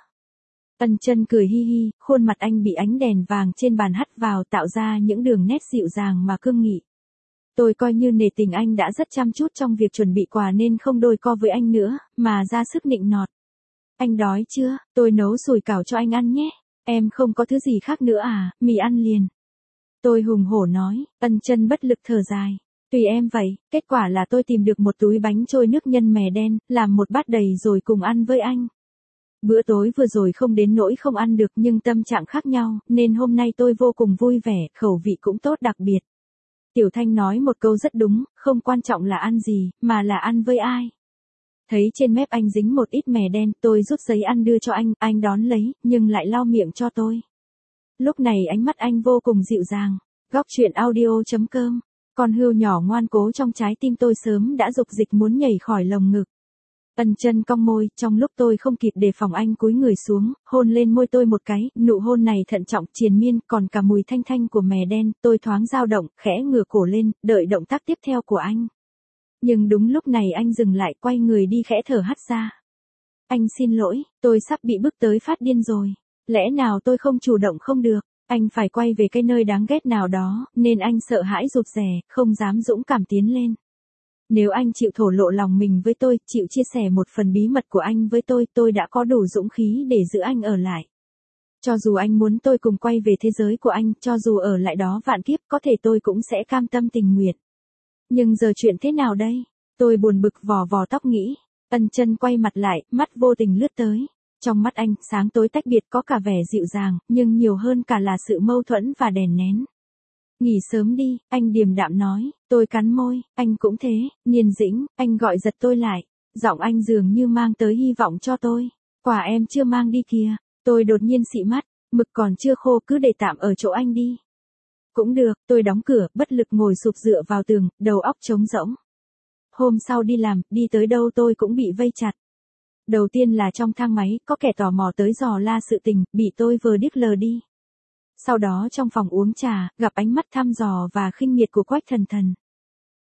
Ân Chân cười hi hi, khuôn mặt anh bị ánh đèn vàng trên bàn hắt vào tạo ra những đường nét dịu dàng mà cương nghị. Tôi coi như nể tình anh đã rất chăm chút trong việc chuẩn bị quà nên không đôi co với anh nữa, mà ra sức nịnh nọt. Anh đói chưa? Tôi nấu sủi cảo cho anh ăn nhé. Em không có thứ gì khác nữa à, mì ăn liền. Tôi hùng hổ nói, Ân Chân bất lực thở dài. Tùy em vậy, kết quả là tôi tìm được một túi bánh trôi nước nhân mè đen, làm một bát đầy rồi cùng ăn với anh. Bữa tối vừa rồi không đến nỗi không ăn được nhưng tâm trạng khác nhau, nên hôm nay tôi vô cùng vui vẻ, khẩu vị cũng tốt đặc biệt. Tiểu Thanh nói một câu rất đúng, không quan trọng là ăn gì, mà là ăn với ai. Thấy trên mép anh dính một ít mè đen, tôi rút giấy ăn đưa cho anh, anh đón lấy, nhưng lại lau miệng cho tôi. Lúc này ánh mắt anh vô cùng dịu dàng. Góc chuyện audio chấm com. Con hươu nhỏ ngoan cố trong trái tim tôi sớm đã dục dịch muốn nhảy khỏi lồng ngực. Ân Chân cong môi, trong lúc tôi không kịp đề phòng anh cúi người xuống, hôn lên môi tôi một cái, nụ hôn này thận trọng, triền miên, còn cả mùi thanh thanh của mè đen, tôi thoáng dao động, khẽ ngửa cổ lên, đợi động tác tiếp theo của anh. Nhưng đúng lúc này anh dừng lại, quay người đi khẽ thở hắt ra. Anh xin lỗi, tôi sắp bị bức tới phát điên rồi. Lẽ nào tôi không chủ động không được, anh phải quay về cái nơi đáng ghét nào đó, nên anh sợ hãi rụt rè, không dám dũng cảm tiến lên. Nếu anh chịu thổ lộ lòng mình với tôi, chịu chia sẻ một phần bí mật của anh với tôi, tôi đã có đủ dũng khí để giữ anh ở lại. Cho dù anh muốn tôi cùng quay về thế giới của anh, cho dù ở lại đó vạn kiếp, có thể tôi cũng sẽ cam tâm tình nguyện. Nhưng giờ chuyện thế nào đây? Tôi buồn bực vò vò tóc nghĩ. Ân Chân quay mặt lại, mắt vô tình lướt tới. Trong mắt anh, sáng tối tách biệt có cả vẻ dịu dàng, nhưng nhiều hơn cả là sự mâu thuẫn và đè nén. Nghỉ sớm đi, anh điềm đạm nói. Tôi cắn môi, anh cũng thế. Niên Dĩnh, anh gọi giật tôi lại. Giọng anh dường như mang tới hy vọng cho tôi. Quả em chưa mang đi kìa. Tôi đột nhiên xị mắt, mực còn chưa khô cứ để tạm ở chỗ anh đi. Cũng được, tôi đóng cửa, bất lực ngồi sụp dựa vào tường, đầu óc trống rỗng. Hôm sau đi làm, đi tới đâu tôi cũng bị vây chặt. Đầu tiên là trong thang máy, có kẻ tò mò tới dò la sự tình, bị tôi vờ điếc lờ đi. Sau đó trong phòng uống trà, gặp ánh mắt thăm dò và khinh miệt của Quách Thần Thần.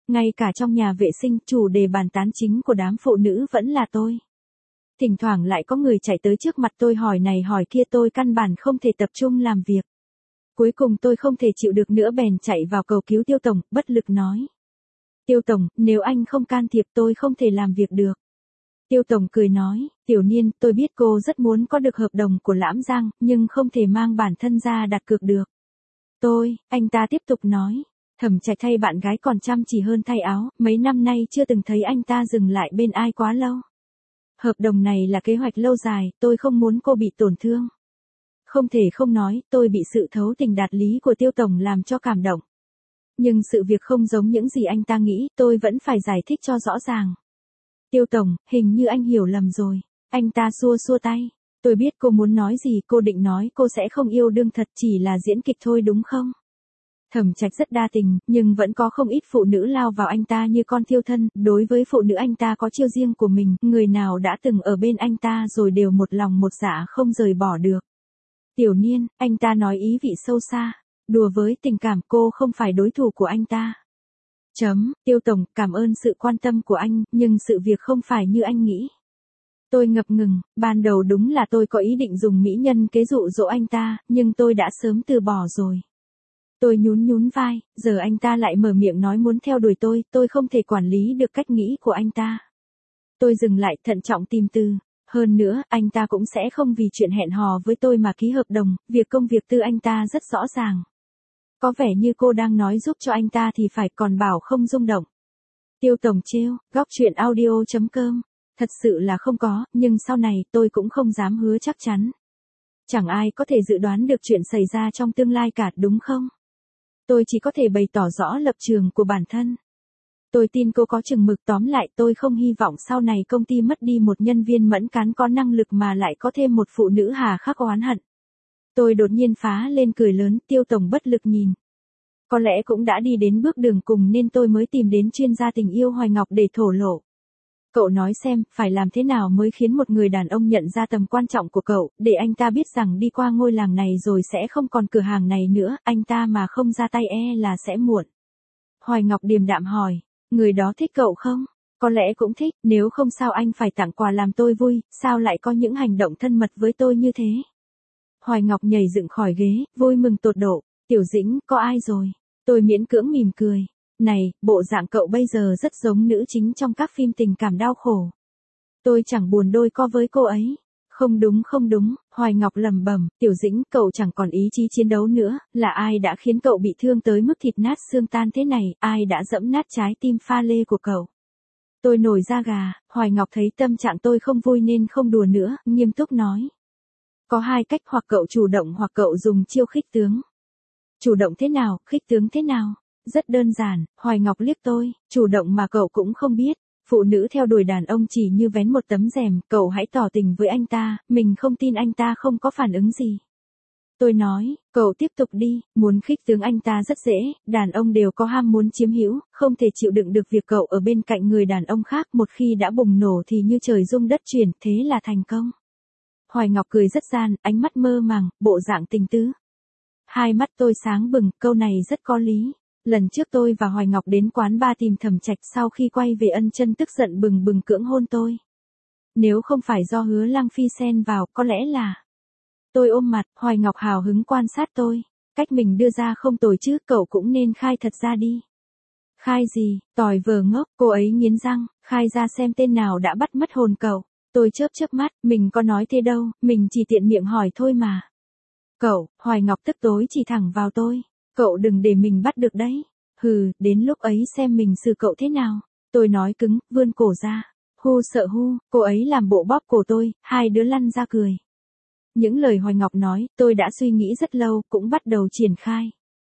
Ngay cả trong nhà vệ sinh, chủ đề bàn tán chính của đám phụ nữ vẫn là tôi. Thỉnh thoảng lại có người chạy tới trước mặt tôi hỏi này hỏi kia, tôi căn bản không thể tập trung làm việc. Cuối cùng tôi không thể chịu được nữa bèn chạy vào cầu cứu Tiêu Tổng, bất lực nói. Tiêu Tổng, nếu anh không can thiệp tôi không thể làm việc được. Tiêu Tổng cười nói, Tiểu Niên, tôi biết cô rất muốn có được hợp đồng của Lãm Giang, nhưng không thể mang bản thân ra đặt cược được. Tôi, anh ta tiếp tục nói, Thẩm Trạch thay bạn gái còn chăm chỉ hơn thay áo, mấy năm nay chưa từng thấy anh ta dừng lại bên ai quá lâu. Hợp đồng này là kế hoạch lâu dài, tôi không muốn cô bị tổn thương. Không thể không nói, tôi bị sự thấu tình đạt lý của Tiêu Tổng làm cho cảm động. Nhưng sự việc không giống những gì anh ta nghĩ, tôi vẫn phải giải thích cho rõ ràng. Tiêu Tổng, hình như anh hiểu lầm rồi. Anh ta xua xua tay. Tôi biết cô muốn nói gì, cô định nói cô sẽ không yêu đương thật, chỉ là diễn kịch thôi đúng không? Thẩm Trạch rất đa tình, nhưng vẫn có không ít phụ nữ lao vào anh ta như con thiêu thân, đối với phụ nữ anh ta có chiêu riêng của mình, người nào đã từng ở bên anh ta rồi đều một lòng một dạ không rời bỏ được. Tiểu Niên, anh ta nói ý vị sâu xa, đùa với tình cảm, cô không phải đối thủ của anh ta. Chấm, Tiêu Tổng, cảm ơn sự quan tâm của anh, nhưng sự việc không phải như anh nghĩ. Tôi ngập ngừng, ban đầu đúng là tôi có ý định dùng mỹ nhân kế dụ dỗ anh ta, nhưng tôi đã sớm từ bỏ rồi. Tôi nhún nhún vai, giờ anh ta lại mở miệng nói muốn theo đuổi tôi, tôi không thể quản lý được cách nghĩ của anh ta. Tôi dừng lại, thận trọng tìm từ. Hơn nữa, anh ta cũng sẽ không vì chuyện hẹn hò với tôi mà ký hợp đồng, việc công việc tư anh ta rất rõ ràng. Có vẻ như cô đang nói giúp cho anh ta thì phải, còn bảo không rung động. Tiêu Tổng trêu, góc truyện audio chấm com. Thật sự là không có, nhưng sau này tôi cũng không dám hứa chắc chắn. Chẳng ai có thể dự đoán được chuyện xảy ra trong tương lai cả, đúng không? Tôi chỉ có thể bày tỏ rõ lập trường của bản thân. Tôi tin cô có chừng mực, tóm lại tôi không hy vọng sau này công ty mất đi một nhân viên mẫn cán có năng lực mà lại có thêm một phụ nữ hà khắc oán hận. Tôi đột nhiên phá lên cười lớn, Tiêu Tổng bất lực nhìn. Có lẽ cũng đã đi đến bước đường cùng nên tôi mới tìm đến chuyên gia tình yêu Hoài Ngọc để thổ lộ. Cậu nói xem, phải làm thế nào mới khiến một người đàn ông nhận ra tầm quan trọng của cậu, để anh ta biết rằng đi qua ngôi làng này rồi sẽ không còn cửa hàng này nữa, anh ta mà không ra tay e là sẽ muộn. Hoài Ngọc điềm đạm hỏi, người đó thích cậu không? Có lẽ cũng thích, nếu không sao anh phải tặng quà làm tôi vui, sao lại có những hành động thân mật với tôi như thế? Hoài Ngọc nhảy dựng khỏi ghế, vui mừng tột độ, Tiểu Dĩnh, có ai rồi? Tôi miễn cưỡng mỉm cười. Này, bộ dạng cậu bây giờ rất giống nữ chính trong các phim tình cảm đau khổ. Tôi chẳng buồn đôi co với cô ấy. Không đúng không đúng, Hoài Ngọc lẩm bẩm, Tiểu Dĩnh, cậu chẳng còn ý chí chiến đấu nữa, là ai đã khiến cậu bị thương tới mức thịt nát xương tan thế này, ai đã dẫm nát trái tim pha lê của cậu? Tôi nổi da gà, Hoài Ngọc thấy tâm trạng tôi không vui nên không đùa nữa, nghiêm túc nói. Có hai cách, hoặc cậu chủ động hoặc cậu dùng chiêu khích tướng. Chủ động thế nào, khích tướng thế nào? Rất đơn giản, Hoài Ngọc liếc tôi, chủ động mà cậu cũng không biết. Phụ nữ theo đuổi đàn ông chỉ như vén một tấm rèm, cậu hãy tỏ tình với anh ta, mình không tin anh ta không có phản ứng gì. Tôi nói, cậu tiếp tục đi, muốn khích tướng anh ta rất dễ, đàn ông đều có ham muốn chiếm hữu, không thể chịu đựng được việc cậu ở bên cạnh người đàn ông khác, một khi đã bùng nổ thì như trời rung đất chuyển, thế là thành công. Hoài Ngọc cười rất gian, ánh mắt mơ màng, bộ dạng tình tứ. Hai mắt tôi sáng bừng, câu này rất có lý. Lần trước tôi và Hoài Ngọc đến quán bar tìm Thẩm Trạch, sau khi quay về Ân Chân tức giận bừng bừng cưỡng hôn tôi. Nếu không phải do Hứa Lăng Phi xen vào, có lẽ là... Tôi ôm mặt, Hoài Ngọc hào hứng quan sát tôi. Cách mình đưa ra không tồi chứ, cậu cũng nên khai thật ra đi. Khai gì, tỏi vờ ngốc, cô ấy nghiến răng, khai ra xem tên nào đã bắt mất hồn cậu. Tôi chớp chớp mắt, mình có nói thế đâu, mình chỉ tiện miệng hỏi thôi mà. Cậu, Hoài Ngọc tức tối chỉ thẳng vào tôi. Cậu đừng để mình bắt được đấy. Hừ, đến lúc ấy xem mình xử cậu thế nào. Tôi nói cứng, vươn cổ ra. Hu sợ hu, cô ấy làm bộ bóp cổ tôi, hai đứa lăn ra cười. Những lời Hoài Ngọc nói, tôi đã suy nghĩ rất lâu, cũng bắt đầu triển khai.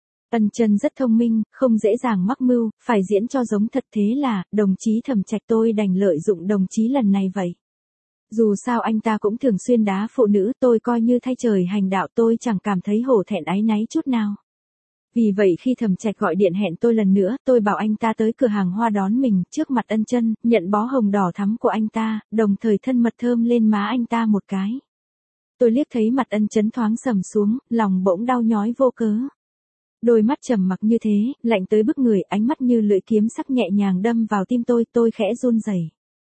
Ân Chân rất thông minh, không dễ dàng mắc mưu, phải diễn cho giống thật, thế là, đồng chí Thẩm Trạch tôi đành lợi dụng đồng chí lần này vậy. Dù sao anh ta cũng thường xuyên đá phụ nữ, tôi coi như thay trời hành đạo, tôi chẳng cảm thấy hổ thẹn áy náy chút nào. Vì vậy khi Thẩm Trạch gọi điện hẹn tôi lần nữa, tôi bảo anh ta tới cửa hàng hoa đón mình, trước mặt Ân Chân, nhận bó hồng đỏ thắm của anh ta, đồng thời thân mật thơm lên má anh ta một cái. Tôi liếc thấy mặt Ân Chân thoáng sầm xuống, lòng bỗng đau nhói vô cớ. Đôi mắt trầm mặc như thế, lạnh tới bức người, ánh mắt như lưỡi kiếm sắc nhẹ nhàng đâm vào tim tôi, tôi khẽ run rẩy.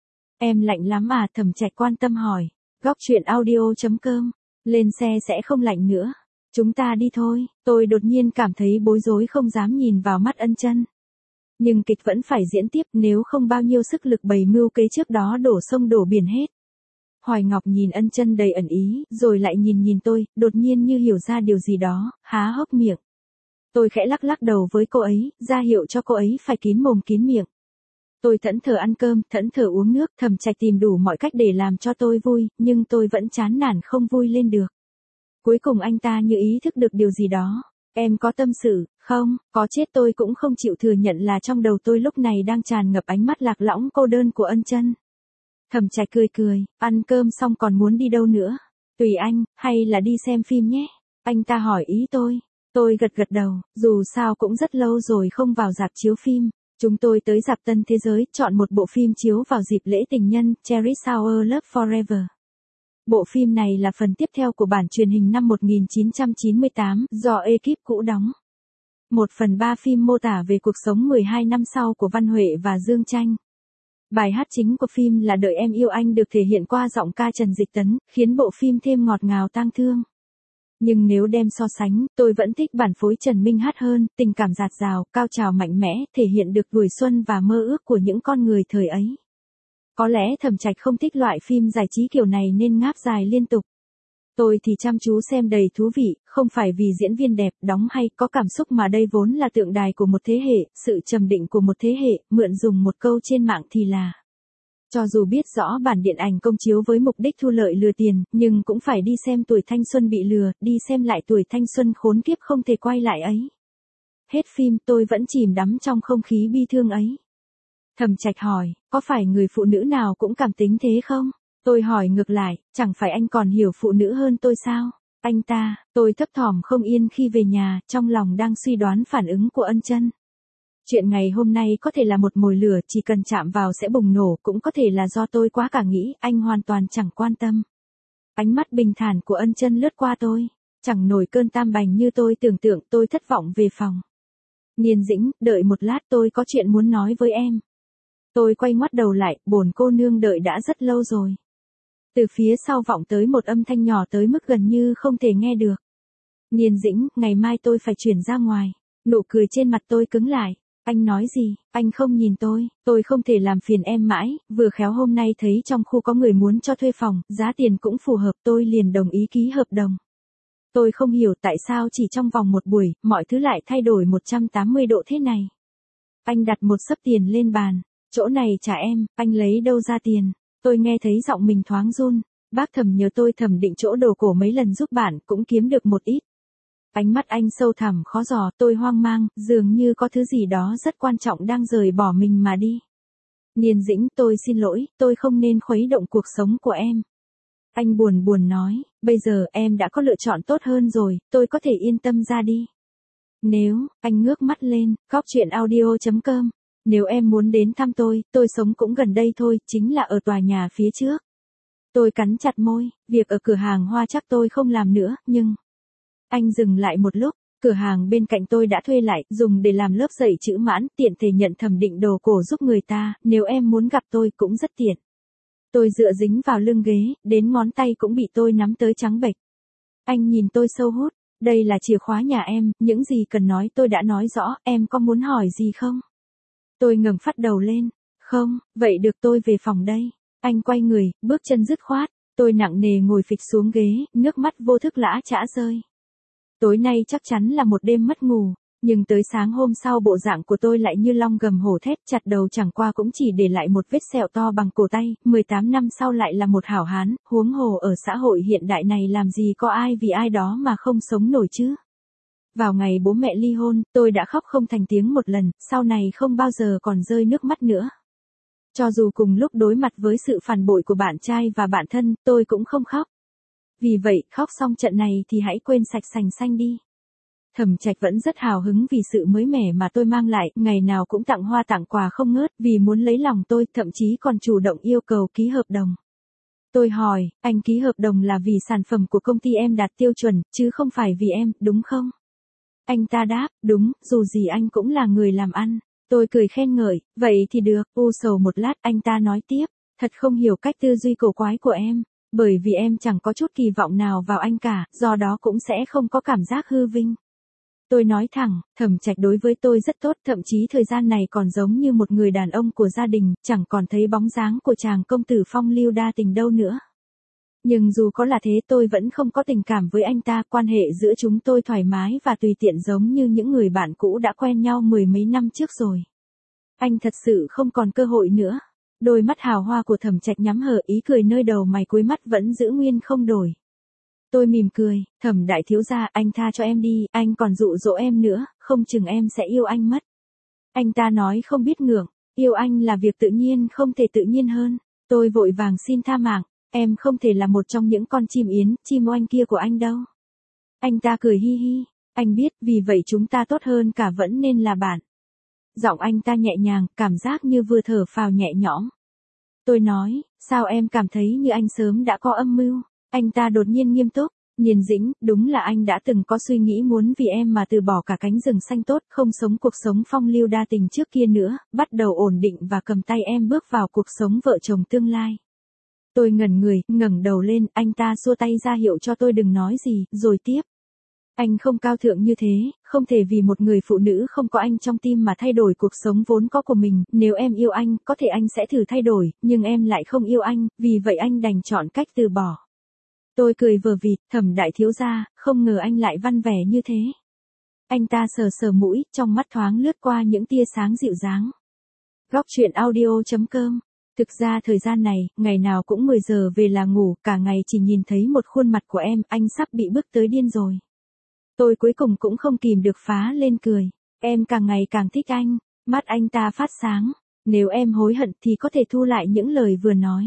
Em lạnh lắm à? Thẩm Trạch quan tâm hỏi. Góc truyện audio chấm com. Lên xe sẽ không lạnh nữa. Chúng ta đi thôi. Tôi đột nhiên cảm thấy bối rối không dám nhìn vào mắt Ân Chân. Nhưng kịch vẫn phải diễn tiếp, nếu không bao nhiêu sức lực bày mưu kế trước đó đổ sông đổ biển hết. Hoài Ngọc nhìn Ân Chân đầy ẩn ý, rồi lại nhìn nhìn tôi, đột nhiên như hiểu ra điều gì đó, há hốc miệng. Tôi khẽ lắc lắc đầu với cô ấy, ra hiệu cho cô ấy phải kín mồm kín miệng. Tôi thẫn thờ ăn cơm, thẫn thờ uống nước, Thẩm Trạch tìm đủ mọi cách để làm cho tôi vui, nhưng tôi vẫn chán nản không vui lên được. Cuối cùng anh ta như ý thức được điều gì đó. Em có tâm sự, không? Có chết tôi cũng không chịu thừa nhận là trong đầu tôi lúc này đang tràn ngập ánh mắt lạc lõng cô đơn của Ân Chân. Thẩm Trạch cười cười, ăn cơm xong còn muốn đi đâu nữa? Tùy anh, hay là đi xem phim nhé? Anh ta hỏi ý tôi. Tôi gật gật đầu, dù sao cũng rất lâu rồi không vào rạp chiếu phim. Chúng tôi tới rạp Tân Thế Giới, chọn một bộ phim chiếu vào dịp lễ tình nhân, Cherish Our Love Forever. Bộ phim này là phần tiếp theo của bản truyền hình năm một nghìn chín trăm chín mươi tám, do ekip cũ đóng. Một phần ba phim mô tả về cuộc sống mười hai năm sau của Văn Huệ và Dương Tranh. Bài hát chính của phim là Đợi Em Yêu Anh được thể hiện qua giọng ca Trần Dịch Tấn, khiến bộ phim thêm ngọt ngào tang thương. Nhưng nếu đem so sánh, tôi vẫn thích bản phối Trần Minh hát hơn, tình cảm dạt dào, cao trào mạnh mẽ, thể hiện được tuổi xuân và mơ ước của những con người thời ấy. Có lẽ Thẩm Trạch không thích loại phim giải trí kiểu này nên ngáp dài liên tục. Tôi thì chăm chú xem đầy thú vị, không phải vì diễn viên đẹp, đóng hay, có cảm xúc mà đây vốn là tượng đài của một thế hệ, sự trầm định của một thế hệ, mượn dùng một câu trên mạng thì là. Cho dù biết rõ bản điện ảnh công chiếu với mục đích thu lợi lừa tiền, nhưng cũng phải đi xem tuổi thanh xuân bị lừa, đi xem lại tuổi thanh xuân khốn kiếp không thể quay lại ấy. Hết phim tôi vẫn chìm đắm trong không khí bi thương ấy. Thẩm Trạch hỏi, có phải người phụ nữ nào cũng cảm tính thế không? Tôi hỏi ngược lại, chẳng phải anh còn hiểu phụ nữ hơn tôi sao? Anh ta, tôi thấp thỏm không yên khi về nhà, trong lòng đang suy đoán phản ứng của Ân Chân. Chuyện ngày hôm nay có thể là một mồi lửa, chỉ cần chạm vào sẽ bùng nổ, cũng có thể là do tôi quá cả nghĩ, anh hoàn toàn chẳng quan tâm. Ánh mắt bình thản của Ân Chân lướt qua tôi, chẳng nổi cơn tam bành như tôi tưởng tượng, tôi thất vọng về phòng. Niên Dĩnh, đợi một lát, tôi có chuyện muốn nói với em. Tôi quay ngoắt đầu lại, bổn cô nương đợi đã rất lâu rồi. Từ phía sau vọng tới một âm thanh nhỏ tới mức gần như không thể nghe được. Niên Dĩnh, ngày mai tôi phải chuyển ra ngoài. Nụ cười trên mặt tôi cứng lại. Anh nói gì? Anh không nhìn tôi, tôi không thể làm phiền em mãi, vừa khéo hôm nay thấy trong khu có người muốn cho thuê phòng, giá tiền cũng phù hợp, tôi liền đồng ý ký hợp đồng. Tôi không hiểu tại sao chỉ trong vòng một buổi, mọi thứ lại thay đổi một trăm tám mươi độ thế này. Anh đặt một xấp tiền lên bàn. Chỗ này trả em, anh lấy đâu ra tiền? Tôi nghe thấy giọng mình thoáng run. Bác Thẩm nhớ tôi thẩm định chỗ đồ cổ mấy lần giúp bạn, cũng kiếm được một ít. Ánh mắt anh sâu thẳm khó dò, tôi hoang mang, dường như có thứ gì đó rất quan trọng đang rời bỏ mình mà đi. Niên Dĩnh, tôi xin lỗi, tôi không nên khuấy động cuộc sống của em. Anh buồn buồn nói, bây giờ em đã có lựa chọn tốt hơn rồi, tôi có thể yên tâm ra đi. Nếu, anh ngước mắt lên, góc truyện audio chấm com. Nếu em muốn đến thăm tôi, tôi sống cũng gần đây thôi, chính là ở tòa nhà phía trước. Tôi cắn chặt môi, việc ở cửa hàng hoa chắc tôi không làm nữa, nhưng... Anh dừng lại một lúc, cửa hàng bên cạnh tôi đã thuê lại, dùng để làm lớp dạy chữ mãn, tiện thể nhận thẩm định đồ cổ giúp người ta, nếu em muốn gặp tôi cũng rất tiện. Tôi dựa dính vào lưng ghế, đến ngón tay cũng bị tôi nắm tới trắng bệch. Anh nhìn tôi sâu hút, đây là chìa khóa nhà em, những gì cần nói tôi đã nói rõ, em có muốn hỏi gì không? Tôi ngẩng phát đầu lên, không, vậy được tôi về phòng đây. Anh quay người, bước chân dứt khoát, tôi nặng nề ngồi phịch xuống ghế, nước mắt vô thức lã chã rơi. Tối nay chắc chắn là một đêm mất ngủ, nhưng tới sáng hôm sau bộ dạng của tôi lại như long gầm hổ thét, chặt đầu chẳng qua cũng chỉ để lại một vết sẹo to bằng cổ tay, mười tám năm sau lại là một hảo hán, huống hồ ở xã hội hiện đại này làm gì có ai vì ai đó mà không sống nổi chứ. Vào ngày bố mẹ ly hôn, tôi đã khóc không thành tiếng một lần, sau này không bao giờ còn rơi nước mắt nữa. Cho dù cùng lúc đối mặt với sự phản bội của bạn trai và bạn thân, tôi cũng không khóc. Vì vậy, khóc xong trận này thì hãy quên sạch sành xanh đi. Thẩm Trạch vẫn rất hào hứng vì sự mới mẻ mà tôi mang lại, ngày nào cũng tặng hoa tặng quà không ngớt, vì muốn lấy lòng tôi, thậm chí còn chủ động yêu cầu ký hợp đồng. Tôi hỏi, anh ký hợp đồng là vì sản phẩm của công ty em đạt tiêu chuẩn, chứ không phải vì em, đúng không? Anh ta đáp, đúng, dù gì anh cũng là người làm ăn. Tôi cười khen ngợi, vậy thì được, u sầu một lát, anh ta nói tiếp, thật không hiểu cách tư duy cổ quái của em, bởi vì em chẳng có chút kỳ vọng nào vào anh cả, do đó cũng sẽ không có cảm giác hư vinh. Tôi nói thẳng, Thẩm Trạch đối với tôi rất tốt, thậm chí thời gian này còn giống như một người đàn ông của gia đình, chẳng còn thấy bóng dáng của chàng công tử phong lưu đa tình đâu nữa. Nhưng dù có là thế tôi vẫn không có tình cảm với anh ta, quan hệ giữa chúng tôi thoải mái và tùy tiện giống như những người bạn cũ đã quen nhau mười mấy năm trước rồi. Anh thật sự không còn cơ hội nữa. Đôi mắt hào hoa của Thẩm Trạch nhắm hờ, ý cười nơi đầu mày cuối mắt vẫn giữ nguyên không đổi. Tôi mỉm cười, Thẩm đại thiếu gia, anh tha cho em đi, anh còn dụ dỗ em nữa, không chừng em sẽ yêu anh mất. Anh ta nói không biết ngượng, yêu anh là việc tự nhiên không thể tự nhiên hơn. Tôi vội vàng xin tha mạng, em không thể là một trong những con chim yến, chim oanh kia của anh đâu. Anh ta cười hi hi, anh biết, vì vậy chúng ta tốt hơn cả vẫn nên là bạn. Giọng anh ta nhẹ nhàng, cảm giác như vừa thở phào nhẹ nhõm. Tôi nói, sao em cảm thấy như anh sớm đã có âm mưu? Anh ta đột nhiên nghiêm túc, Nhiên Dĩnh, đúng là anh đã từng có suy nghĩ muốn vì em mà từ bỏ cả cánh rừng xanh tốt, không sống cuộc sống phong lưu đa tình trước kia nữa, bắt đầu ổn định và cầm tay em bước vào cuộc sống vợ chồng tương lai. Tôi ngẩn người, ngẩng đầu lên, anh ta xua tay ra hiệu cho tôi đừng nói gì, rồi tiếp. Anh không cao thượng như thế, không thể vì một người phụ nữ không có anh trong tim mà thay đổi cuộc sống vốn có của mình, nếu em yêu anh, có thể anh sẽ thử thay đổi, nhưng em lại không yêu anh, vì vậy anh đành chọn cách từ bỏ. Tôi cười vờ vịt, Thẩm đại thiếu gia, không ngờ anh lại văn vẻ như thế. Anh ta sờ sờ mũi, trong mắt thoáng lướt qua những tia sáng dịu dáng. Góc truyện audio chấm com. Thực ra thời gian này, ngày nào cũng mười giờ về là ngủ, cả ngày chỉ nhìn thấy một khuôn mặt của em, anh sắp bị bức tới điên rồi. Tôi cuối cùng cũng không kìm được phá lên cười. Em càng ngày càng thích anh, mắt anh ta phát sáng. Nếu em hối hận thì có thể thu lại những lời vừa nói.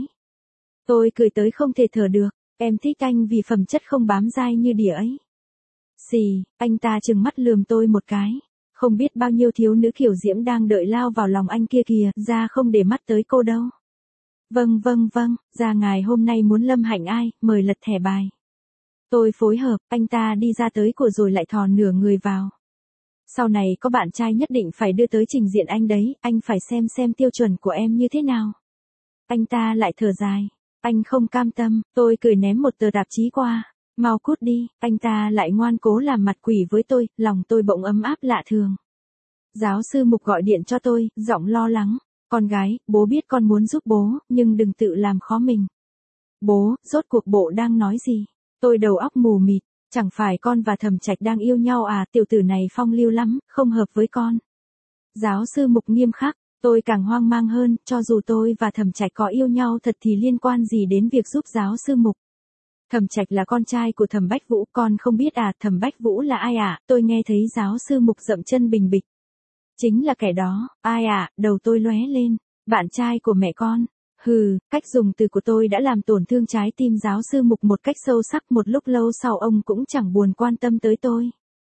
Tôi cười tới không thể thở được. Em thích anh vì phẩm chất không bám dai như đỉa ấy. Xì, anh ta trừng mắt lườm tôi một cái. Không biết bao nhiêu thiếu nữ kiểu diễm đang đợi lao vào lòng anh kia kìa, ra không để mắt tới cô đâu. Vâng vâng vâng, ra ngài hôm nay muốn lâm hạnh ai, mời lật thẻ bài. Tôi phối hợp, anh ta đi ra tới cửa rồi lại thò nửa người vào. Sau này có bạn trai nhất định phải đưa tới trình diện anh đấy, anh phải xem xem tiêu chuẩn của em như thế nào. Anh ta lại thở dài. Anh không cam tâm, tôi cười ném một tờ tạp chí qua. Mau cút đi, anh ta lại ngoan cố làm mặt quỷ với tôi, lòng tôi bỗng ấm áp lạ thường. Giáo sư Mục gọi điện cho tôi, giọng lo lắng. Con gái, bố biết con muốn giúp bố, nhưng đừng tự làm khó mình. Bố, rốt cuộc bộ đang nói gì? Tôi đầu óc mù mịt, chẳng phải con và Thẩm Trạch đang yêu nhau à, tiểu tử này phong lưu lắm, không hợp với con. Giáo sư Mục nghiêm khắc. Tôi càng hoang mang hơn, cho dù tôi và Thẩm Trạch có yêu nhau thật thì liên quan gì đến việc giúp giáo sư Mục. Thẩm Trạch là con trai của Thẩm Bách Vũ, con không biết à, Thẩm Bách Vũ là ai à, tôi nghe thấy giáo sư Mục dậm chân bình bịch. Chính là kẻ đó, ai à, đầu tôi lóe lên, bạn trai của mẹ con. Hừ, cách dùng từ của tôi đã làm tổn thương trái tim giáo sư Mục một cách sâu sắc, một lúc lâu sau ông cũng chẳng buồn quan tâm tới tôi.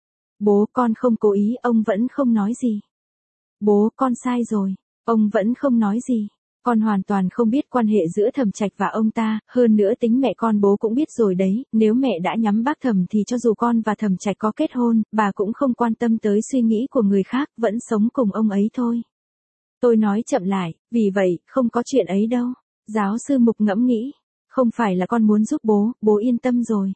Bố, con không cố ý, ông vẫn không nói gì. Bố, con sai rồi. Ông vẫn không nói gì. Con hoàn toàn không biết quan hệ giữa Thẩm Trạch và ông ta, hơn nữa tính mẹ con bố cũng biết rồi đấy, nếu mẹ đã nhắm bác Thẩm thì cho dù con và Thẩm Trạch có kết hôn, bà cũng không quan tâm tới suy nghĩ của người khác, vẫn sống cùng ông ấy thôi. Tôi nói chậm lại, vì vậy, không có chuyện ấy đâu. Giáo sư Mục ngẫm nghĩ, không phải là con muốn giúp bố, bố yên tâm rồi.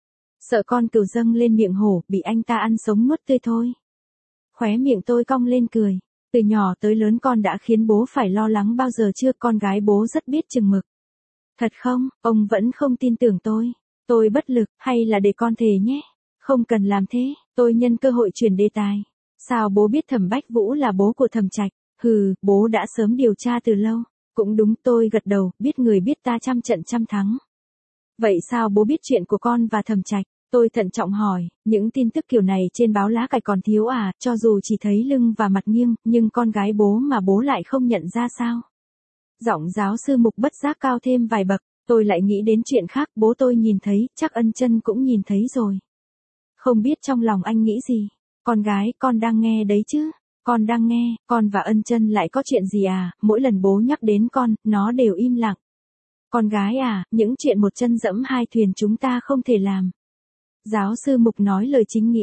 Sợ con cừu dâng lên miệng hổ, bị anh ta ăn sống nuốt tươi thôi. Khóe miệng tôi cong lên cười. Từ nhỏ tới lớn con đã khiến bố phải lo lắng bao giờ chưa, con gái bố rất biết chừng mực. Thật không, ông vẫn không tin tưởng tôi. Tôi bất lực, hay là để con thề nhé. Không cần làm thế, tôi nhân cơ hội chuyển đề tài. Sao bố biết Thẩm Bách Vũ là bố của Thẩm Trạch? Hừ, bố đã sớm điều tra từ lâu. Cũng đúng, tôi gật đầu, biết người biết ta trăm trận trăm thắng. Vậy sao bố biết chuyện của con và Thẩm Trạch? Tôi thận trọng hỏi, những tin tức kiểu này trên báo lá cải còn thiếu à, cho dù chỉ thấy lưng và mặt nghiêng, nhưng con gái bố mà bố lại không nhận ra sao? Giọng giáo sư Mục bất giác cao thêm vài bậc, tôi lại nghĩ đến chuyện khác, bố tôi nhìn thấy, chắc Ân Chân cũng nhìn thấy rồi. Không biết trong lòng anh nghĩ gì? Con gái, con đang nghe đấy chứ? Con đang nghe, con và Ân Chân lại có chuyện gì à, mỗi lần bố nhắc đến con, nó đều im lặng. Con gái à, những chuyện một chân dẫm hai thuyền chúng ta không thể làm. Giáo sư Mục nói lời chính nghĩa,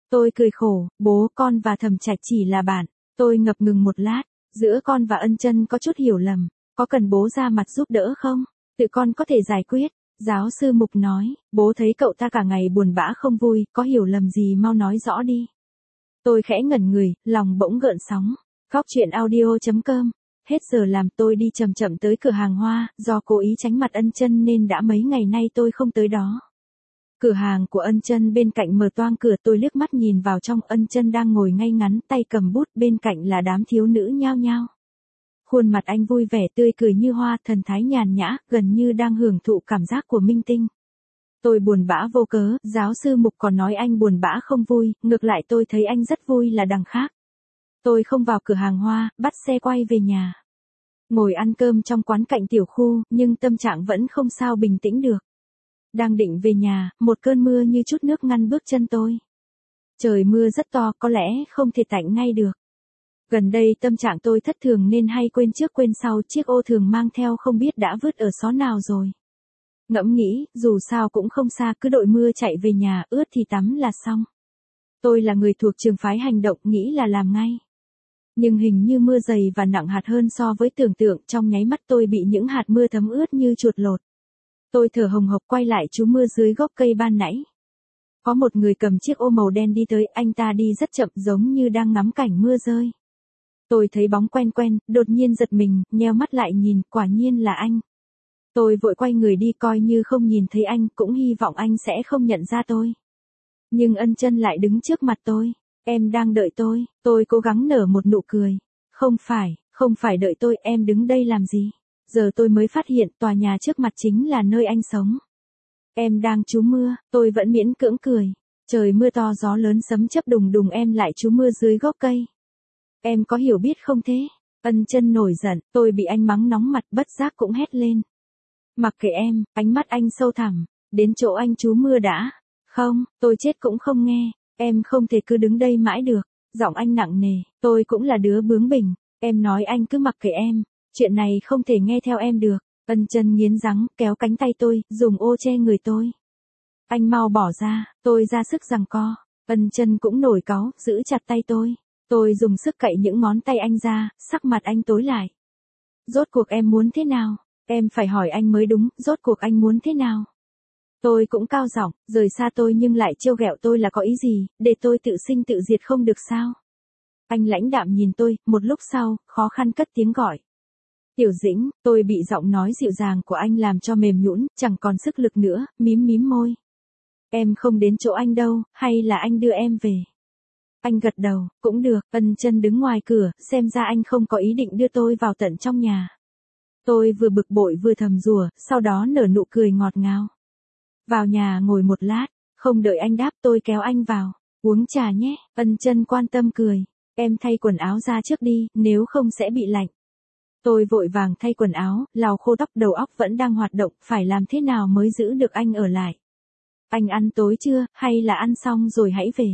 Tôi cười khổ, bố con và Thẩm Trạch chỉ là bạn. Tôi ngập ngừng một lát, giữa con và Ân Chân có chút hiểu lầm, có cần bố ra mặt giúp đỡ không? Tự con có thể giải quyết. Giáo sư Mục nói, bố thấy cậu ta cả ngày buồn bã không vui, có hiểu lầm gì mau nói rõ đi. Tôi khẽ ngẩn người, lòng bỗng gợn sóng. Góc chuyện audio chấm com. Hết giờ làm tôi đi chậm chậm tới cửa hàng hoa, do cố ý tránh mặt Ân Chân nên đã mấy ngày nay tôi không tới đó. Cửa hàng của Ân Chân bên cạnh mở toang cửa, tôi liếc mắt nhìn vào trong. Ân Chân đang ngồi ngay ngắn, tay cầm bút, bên cạnh là đám thiếu nữ nhao nhao. Khuôn mặt anh vui vẻ tươi cười như hoa, thần thái nhàn nhã, gần như đang hưởng thụ cảm giác của minh tinh. Tôi buồn bã vô cớ, giáo sư Mục còn nói anh buồn bã không vui, ngược lại tôi thấy anh rất vui là đằng khác. Tôi không vào cửa hàng hoa, bắt xe quay về nhà. Ngồi ăn cơm trong quán cạnh tiểu khu, nhưng tâm trạng vẫn không sao bình tĩnh được. Đang định về nhà, một cơn mưa như chút nước ngăn bước chân tôi. Trời mưa rất to, có lẽ không thể tạnh ngay được. Gần đây tâm trạng tôi thất thường nên hay quên trước quên sau, chiếc ô thường mang theo không biết đã vứt ở xó nào rồi. Ngẫm nghĩ, dù sao cũng không xa, cứ đội mưa chạy về nhà, ướt thì tắm là xong. Tôi là người thuộc trường phái hành động, nghĩ là làm ngay. Nhưng hình như mưa dày và nặng hạt hơn so với tưởng tượng, trong nháy mắt tôi bị những hạt mưa thấm ướt như chuột lột. Tôi thở hồng hộc quay lại trú mưa dưới gốc cây ban nãy. Có một người cầm chiếc ô màu đen đi tới, anh ta đi rất chậm giống như đang ngắm cảnh mưa rơi. Tôi thấy bóng quen quen, đột nhiên giật mình, nheo mắt lại nhìn, quả nhiên là anh. Tôi vội quay người đi, coi như không nhìn thấy anh, cũng hy vọng anh sẽ không nhận ra tôi. Nhưng Ân Chân lại đứng trước mặt tôi. Em đang đợi tôi, tôi cố gắng nở một nụ cười. Không phải, không phải đợi tôi, em đứng đây làm gì? Giờ tôi mới phát hiện tòa nhà trước mặt chính là nơi anh sống. Em đang trú mưa, tôi vẫn miễn cưỡng cười. Trời mưa to gió lớn sấm chớp đùng đùng, em lại trú mưa dưới gốc cây. Em có hiểu biết không thế? Ân Chân nổi giận, tôi bị anh mắng nóng mặt, bất giác cũng hét lên. Mặc kệ em, ánh mắt anh sâu thẳm, đến chỗ anh trú mưa đã. Không, tôi chết cũng không nghe, em không thể cứ đứng đây mãi được. Giọng anh nặng nề, tôi cũng là đứa bướng bỉnh, em nói anh cứ mặc kệ em, chuyện này không thể nghe theo em được. Ân Chân nghiến răng, kéo cánh tay tôi, dùng ô che người tôi. Anh mau bỏ ra, tôi ra sức giằng co. Ân Chân cũng nổi cáu, giữ chặt tay tôi. Tôi dùng sức cậy những ngón tay anh ra, sắc mặt anh tối lại. Rốt cuộc em muốn thế nào? Em phải hỏi anh mới đúng, rốt cuộc anh muốn thế nào? Tôi cũng cao giọng, rời xa tôi nhưng lại trêu ghẹo tôi là có ý gì, để tôi tự sinh tự diệt không được sao? Anh lãnh đạm nhìn tôi, một lúc sau, khó khăn cất tiếng gọi. Tiểu Dĩnh, tôi bị giọng nói dịu dàng của anh làm cho mềm nhũn, chẳng còn sức lực nữa, mím mím môi. Em không đến chỗ anh đâu, hay là anh đưa em về? Anh gật đầu, cũng được. Ân Chân đứng ngoài cửa, xem ra anh không có ý định đưa tôi vào tận trong nhà. Tôi vừa bực bội vừa thầm rủa, sau đó nở nụ cười ngọt ngào. Vào nhà ngồi một lát, không đợi anh đáp tôi kéo anh vào. Uống trà nhé, Ân Chân quan tâm cười. Em thay quần áo ra trước đi, nếu không sẽ bị lạnh. Tôi vội vàng thay quần áo, lau khô tóc, đầu óc vẫn đang hoạt động, phải làm thế nào mới giữ được anh ở lại. Anh ăn tối chưa, hay là ăn xong rồi hãy về?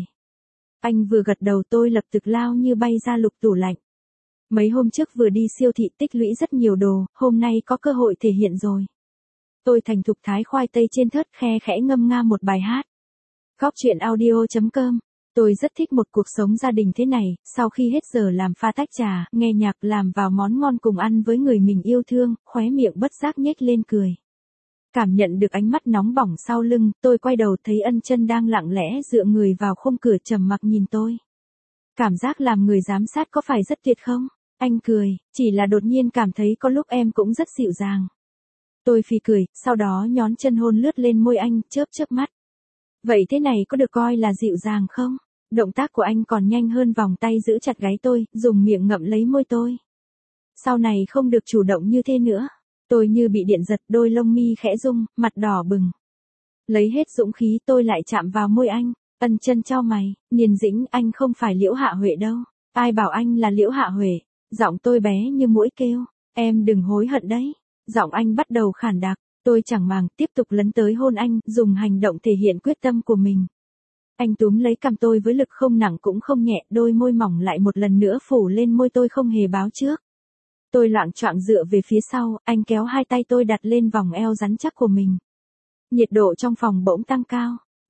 Anh vừa gật đầu tôi lập tức lao như bay ra lục tủ lạnh. Mấy hôm trước vừa đi siêu thị tích lũy rất nhiều đồ, hôm nay có cơ hội thể hiện rồi. Tôi thành thục thái khoai tây trên thớt, khe khẽ ngâm nga một bài hát. Góc chuyện audio chấm com. Tôi rất thích một cuộc sống gia đình thế này, sau khi hết giờ làm pha tách trà, nghe nhạc, làm vào món ngon cùng ăn với người mình yêu thương, khóe miệng bất giác nhếch lên cười. Cảm nhận được ánh mắt nóng bỏng sau lưng, tôi quay đầu thấy Ân Chân đang lặng lẽ dựa người vào khung cửa trầm mặc nhìn tôi. Cảm giác làm người giám sát có phải rất tuyệt không? Anh cười, chỉ là đột nhiên cảm thấy có lúc em cũng rất dịu dàng. Tôi phì cười, sau đó nhón chân hôn lướt lên môi anh, chớp chớp mắt. Vậy thế này có được coi là dịu dàng không? Động tác của anh còn nhanh hơn, vòng tay giữ chặt gáy tôi, dùng miệng ngậm lấy môi tôi. Sau này không được chủ động như thế nữa. Tôi như bị điện giật, đôi lông mi khẽ rung, mặt đỏ bừng. Lấy hết dũng khí tôi lại chạm vào môi anh. Ân Chân chau mày, Niên Dĩnh, anh không phải Liễu Hạ Huệ đâu. Ai bảo anh là Liễu Hạ Huệ? Giọng tôi bé như muỗi kêu. Em đừng hối hận đấy. Giọng anh bắt đầu khản đặc. Tôi chẳng màng, tiếp tục lấn tới hôn anh, dùng hành động thể hiện quyết tâm của mình. Anh túm lấy cằm tôi với lực không nặng cũng không nhẹ, đôi môi mỏng lại một lần nữa phủ lên môi tôi không hề báo trước. Tôi loạng choạng dựa về phía sau, anh kéo hai tay tôi đặt lên vòng eo rắn chắc của mình. Nhiệt độ trong phòng bỗng tăng cao.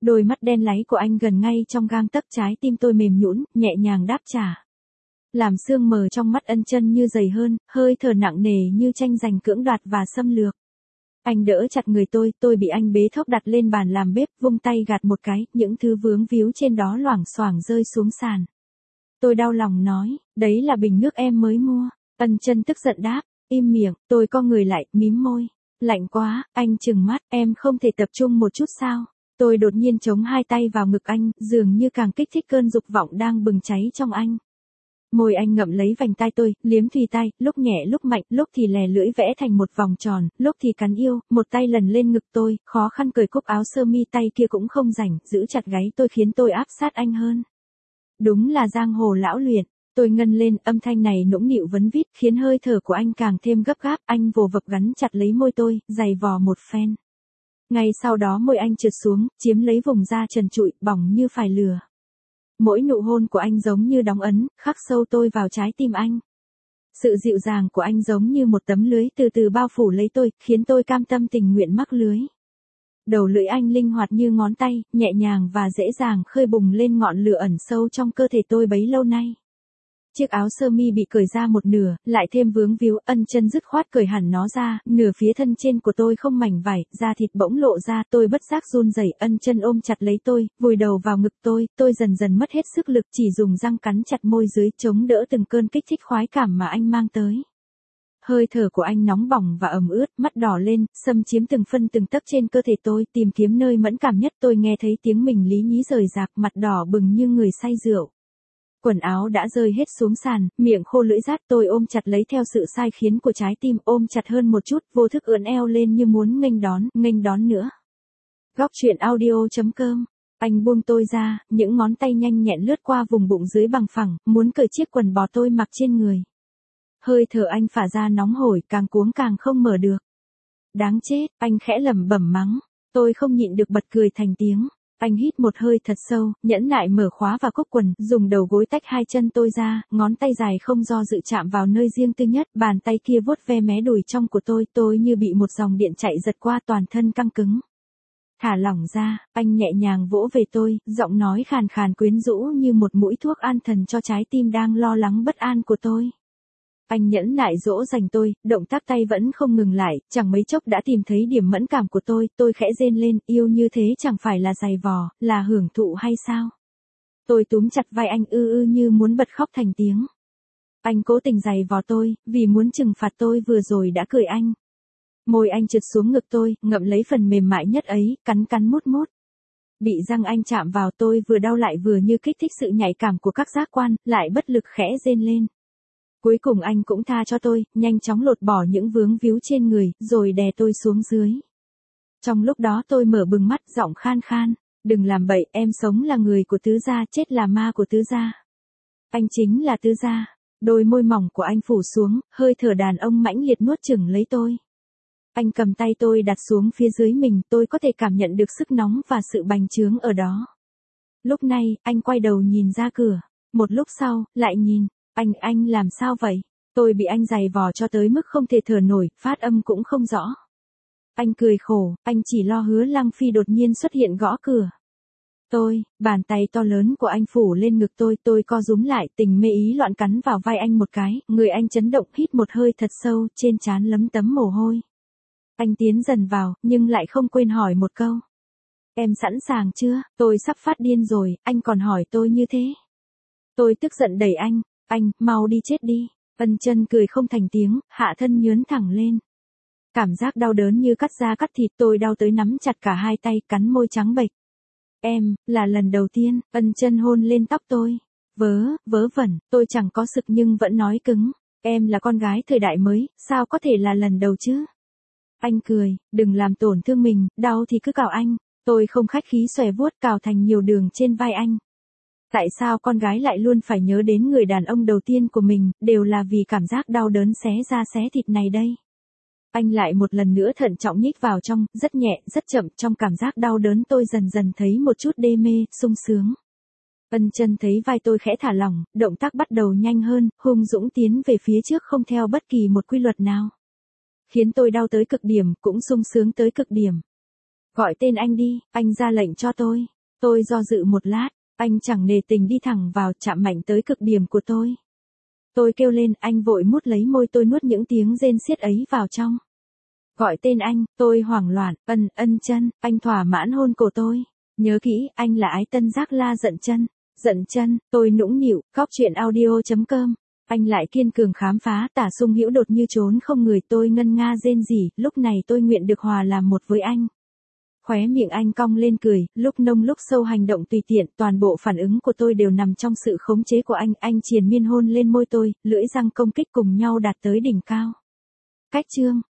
Đôi mắt đen láy của anh gần ngay trong gang tấc, trái tim tôi mềm nhũn, nhẹ nhàng đáp trả. Làm sương mờ trong mắt Ân Chân như dày hơn, hơi thở nặng nề như tranh giành cưỡng đoạt và xâm lược. Anh đỡ chặt người tôi, tôi bị anh bế thốc đặt lên bàn làm bếp, vung tay gạt một cái, những thứ vướng víu trên đó loảng xoảng rơi xuống sàn. Tôi đau lòng nói, đấy là bình nước em mới mua. Ân Chân tức giận đáp, im miệng, tôi co người lại, mím môi. Lạnh quá, anh trừng mắt, em không thể tập trung một chút sao? Tôi đột nhiên chống hai tay vào ngực anh, dường như càng kích thích cơn dục vọng đang bừng cháy trong anh. Môi anh ngậm lấy vành tai tôi, liếm thùy tai, lúc nhẹ lúc mạnh, lúc thì lè lưỡi vẽ thành một vòng tròn, lúc thì cắn yêu, một tay lần lên ngực tôi, khó khăn cởi cúc áo sơ mi, tay kia cũng không rảnh, giữ chặt gáy tôi khiến tôi áp sát anh hơn. Đúng là giang hồ lão luyện, tôi ngân lên, âm thanh này nũng nịu vấn vít, khiến hơi thở của anh càng thêm gấp gáp, anh vồ vập gắn chặt lấy môi tôi, giày vò một phen. Ngay sau đó môi anh trượt xuống, chiếm lấy vùng da trần trụi, bỏng như phải lửa. Mỗi nụ hôn của anh giống như đóng ấn, khắc sâu tôi vào trái tim anh. Sự dịu dàng của anh giống như một tấm lưới từ từ bao phủ lấy tôi, khiến tôi cam tâm tình nguyện mắc lưới. Đầu lưỡi anh linh hoạt như ngón tay, nhẹ nhàng và dễ dàng khơi bùng lên ngọn lửa ẩn sâu trong cơ thể tôi bấy lâu nay. Chiếc áo sơ mi bị cởi ra một nửa, lại thêm vướng víu, Ân Chân dứt khoát cởi hẳn nó ra, nửa phía thân trên của tôi không mảnh vải, da thịt bỗng lộ ra, tôi bất giác run rẩy, Ân Chân ôm chặt lấy tôi, vùi đầu vào ngực tôi, tôi dần dần mất hết sức lực, chỉ dùng răng cắn chặt môi dưới, chống đỡ từng cơn kích thích khoái cảm mà anh mang tới. Hơi thở của anh nóng bỏng và ẩm ướt, mắt đỏ lên, xâm chiếm từng phân từng tấc trên cơ thể tôi, tìm kiếm nơi mẫn cảm nhất, tôi nghe thấy tiếng mình lý nhí rời rạc, mặt đỏ bừng như người say rượu. Quần áo đã rơi hết xuống sàn, miệng khô lưỡi rát, tôi ôm chặt lấy theo sự sai khiến của trái tim, ôm chặt hơn một chút, vô thức ưỡn eo lên như muốn nghênh đón, nghênh đón nữa. Góc truyện audio chấm com. Anh buông tôi ra, những ngón tay nhanh nhẹn lướt qua vùng bụng dưới bằng phẳng, muốn cởi chiếc quần bò tôi mặc trên người. Hơi thở anh phả ra nóng hổi, càng cuống càng không mở được. Đáng chết, anh khẽ lẩm bẩm mắng, tôi không nhịn được bật cười thành tiếng. Anh hít một hơi thật sâu, nhẫn nại mở khóa và cúc quần, dùng đầu gối tách hai chân tôi ra, ngón tay dài không do dự chạm vào nơi riêng tư nhất, bàn tay kia vuốt ve mé đùi trong của tôi, tôi như bị một dòng điện chạy giật qua, toàn thân căng cứng. Thả lỏng ra, anh nhẹ nhàng vỗ về tôi, giọng nói khàn khàn quyến rũ như một mũi thuốc an thần cho trái tim đang lo lắng bất an của tôi. Anh nhẫn nại dỗ dành tôi, động tác tay vẫn không ngừng lại, chẳng mấy chốc đã tìm thấy điểm mẫn cảm của tôi, tôi khẽ rên lên, yêu như thế chẳng phải là giày vò, là hưởng thụ hay sao? Tôi túm chặt vai anh ư ư như muốn bật khóc thành tiếng. Anh cố tình giày vò tôi, vì muốn trừng phạt tôi vừa rồi đã cười anh. Môi anh trượt xuống ngực tôi, ngậm lấy phần mềm mại nhất ấy, cắn cắn mút mút. Bị răng anh chạm vào tôi vừa đau lại vừa như kích thích sự nhạy cảm của các giác quan, lại bất lực khẽ rên lên. Cuối cùng anh cũng tha cho tôi, nhanh chóng lột bỏ những vướng víu trên người, rồi đè tôi xuống dưới. Trong lúc đó tôi mở bừng mắt, giọng khan khan, đừng làm bậy, em sống là người của tứ gia, chết là ma của tứ gia. Anh chính là tứ gia. Đôi môi mỏng của anh phủ xuống, hơi thở đàn ông mãnh liệt nuốt chửng lấy tôi. Anh cầm tay tôi đặt xuống phía dưới mình, tôi có thể cảm nhận được sức nóng và sự bành trướng ở đó. Lúc này, anh quay đầu nhìn ra cửa. Một lúc sau, lại nhìn. Anh, anh làm sao vậy? Tôi bị anh giày vò cho tới mức không thể thở nổi, phát âm cũng không rõ. Anh cười khổ, anh chỉ lo Hứa Lăng Phi đột nhiên xuất hiện gõ cửa. Tôi, bàn tay to lớn của anh phủ lên ngực tôi, tôi co rúm lại, tình mê ý loạn cắn vào vai anh một cái, người anh chấn động, hít một hơi thật sâu, trên trán lấm tấm mồ hôi. Anh tiến dần vào, nhưng lại không quên hỏi một câu. Em sẵn sàng chưa? Tôi sắp phát điên rồi, anh còn hỏi tôi như thế. Tôi tức giận đẩy anh. Anh, mau đi chết đi. Ân Chân cười không thành tiếng, hạ thân nhướn thẳng lên. Cảm giác đau đớn như cắt da cắt thịt, tôi đau tới nắm chặt cả hai tay, cắn môi trắng bệch. Em, là lần đầu tiên, Ân Chân hôn lên tóc tôi. Vớ, vớ vẩn, tôi chẳng có sực nhưng vẫn nói cứng. Em là con gái thời đại mới, sao có thể là lần đầu chứ? Anh cười, đừng làm tổn thương mình, đau thì cứ cào anh. Tôi không khách khí xòe vuốt cào thành nhiều đường trên vai anh. Tại sao con gái lại luôn phải nhớ đến người đàn ông đầu tiên của mình, đều là vì cảm giác đau đớn xé da xé thịt này đây. Anh lại một lần nữa thận trọng nhích vào trong, rất nhẹ, rất chậm, trong cảm giác đau đớn tôi dần dần thấy một chút đê mê, sung sướng. Ân Chân thấy vai tôi khẽ thả lỏng, động tác bắt đầu nhanh hơn, hung dũng tiến về phía trước không theo bất kỳ một quy luật nào. Khiến tôi đau tới cực điểm, cũng sung sướng tới cực điểm. Gọi tên anh đi, anh ra lệnh cho tôi. Tôi do dự một lát, anh chẳng nề tình đi thẳng vào, chạm mạnh tới cực điểm của tôi. Tôi kêu lên, anh vội mút lấy môi tôi, nuốt những tiếng rên xiết ấy vào trong. Gọi tên anh, tôi hoảng loạn, ân ân chân, anh thỏa mãn hôn cổ tôi. Nhớ kỹ, anh là Ái Tân Giác La Dận Chân. Dận Chân, tôi nũng nịu, khóc chuyện audio chấm com. Anh lại kiên cường khám phá, Tả Sung Hữu đột như trốn không người, tôi ngân nga rên rỉ, lúc này tôi nguyện được hòa làm một với anh. Khóe miệng anh cong lên cười, lúc nông lúc sâu, hành động tùy tiện, toàn bộ phản ứng của tôi đều nằm trong sự khống chế của anh. Anh triền miên hôn lên môi tôi, lưỡi răng công kích cùng nhau đạt tới đỉnh cao. Cách chương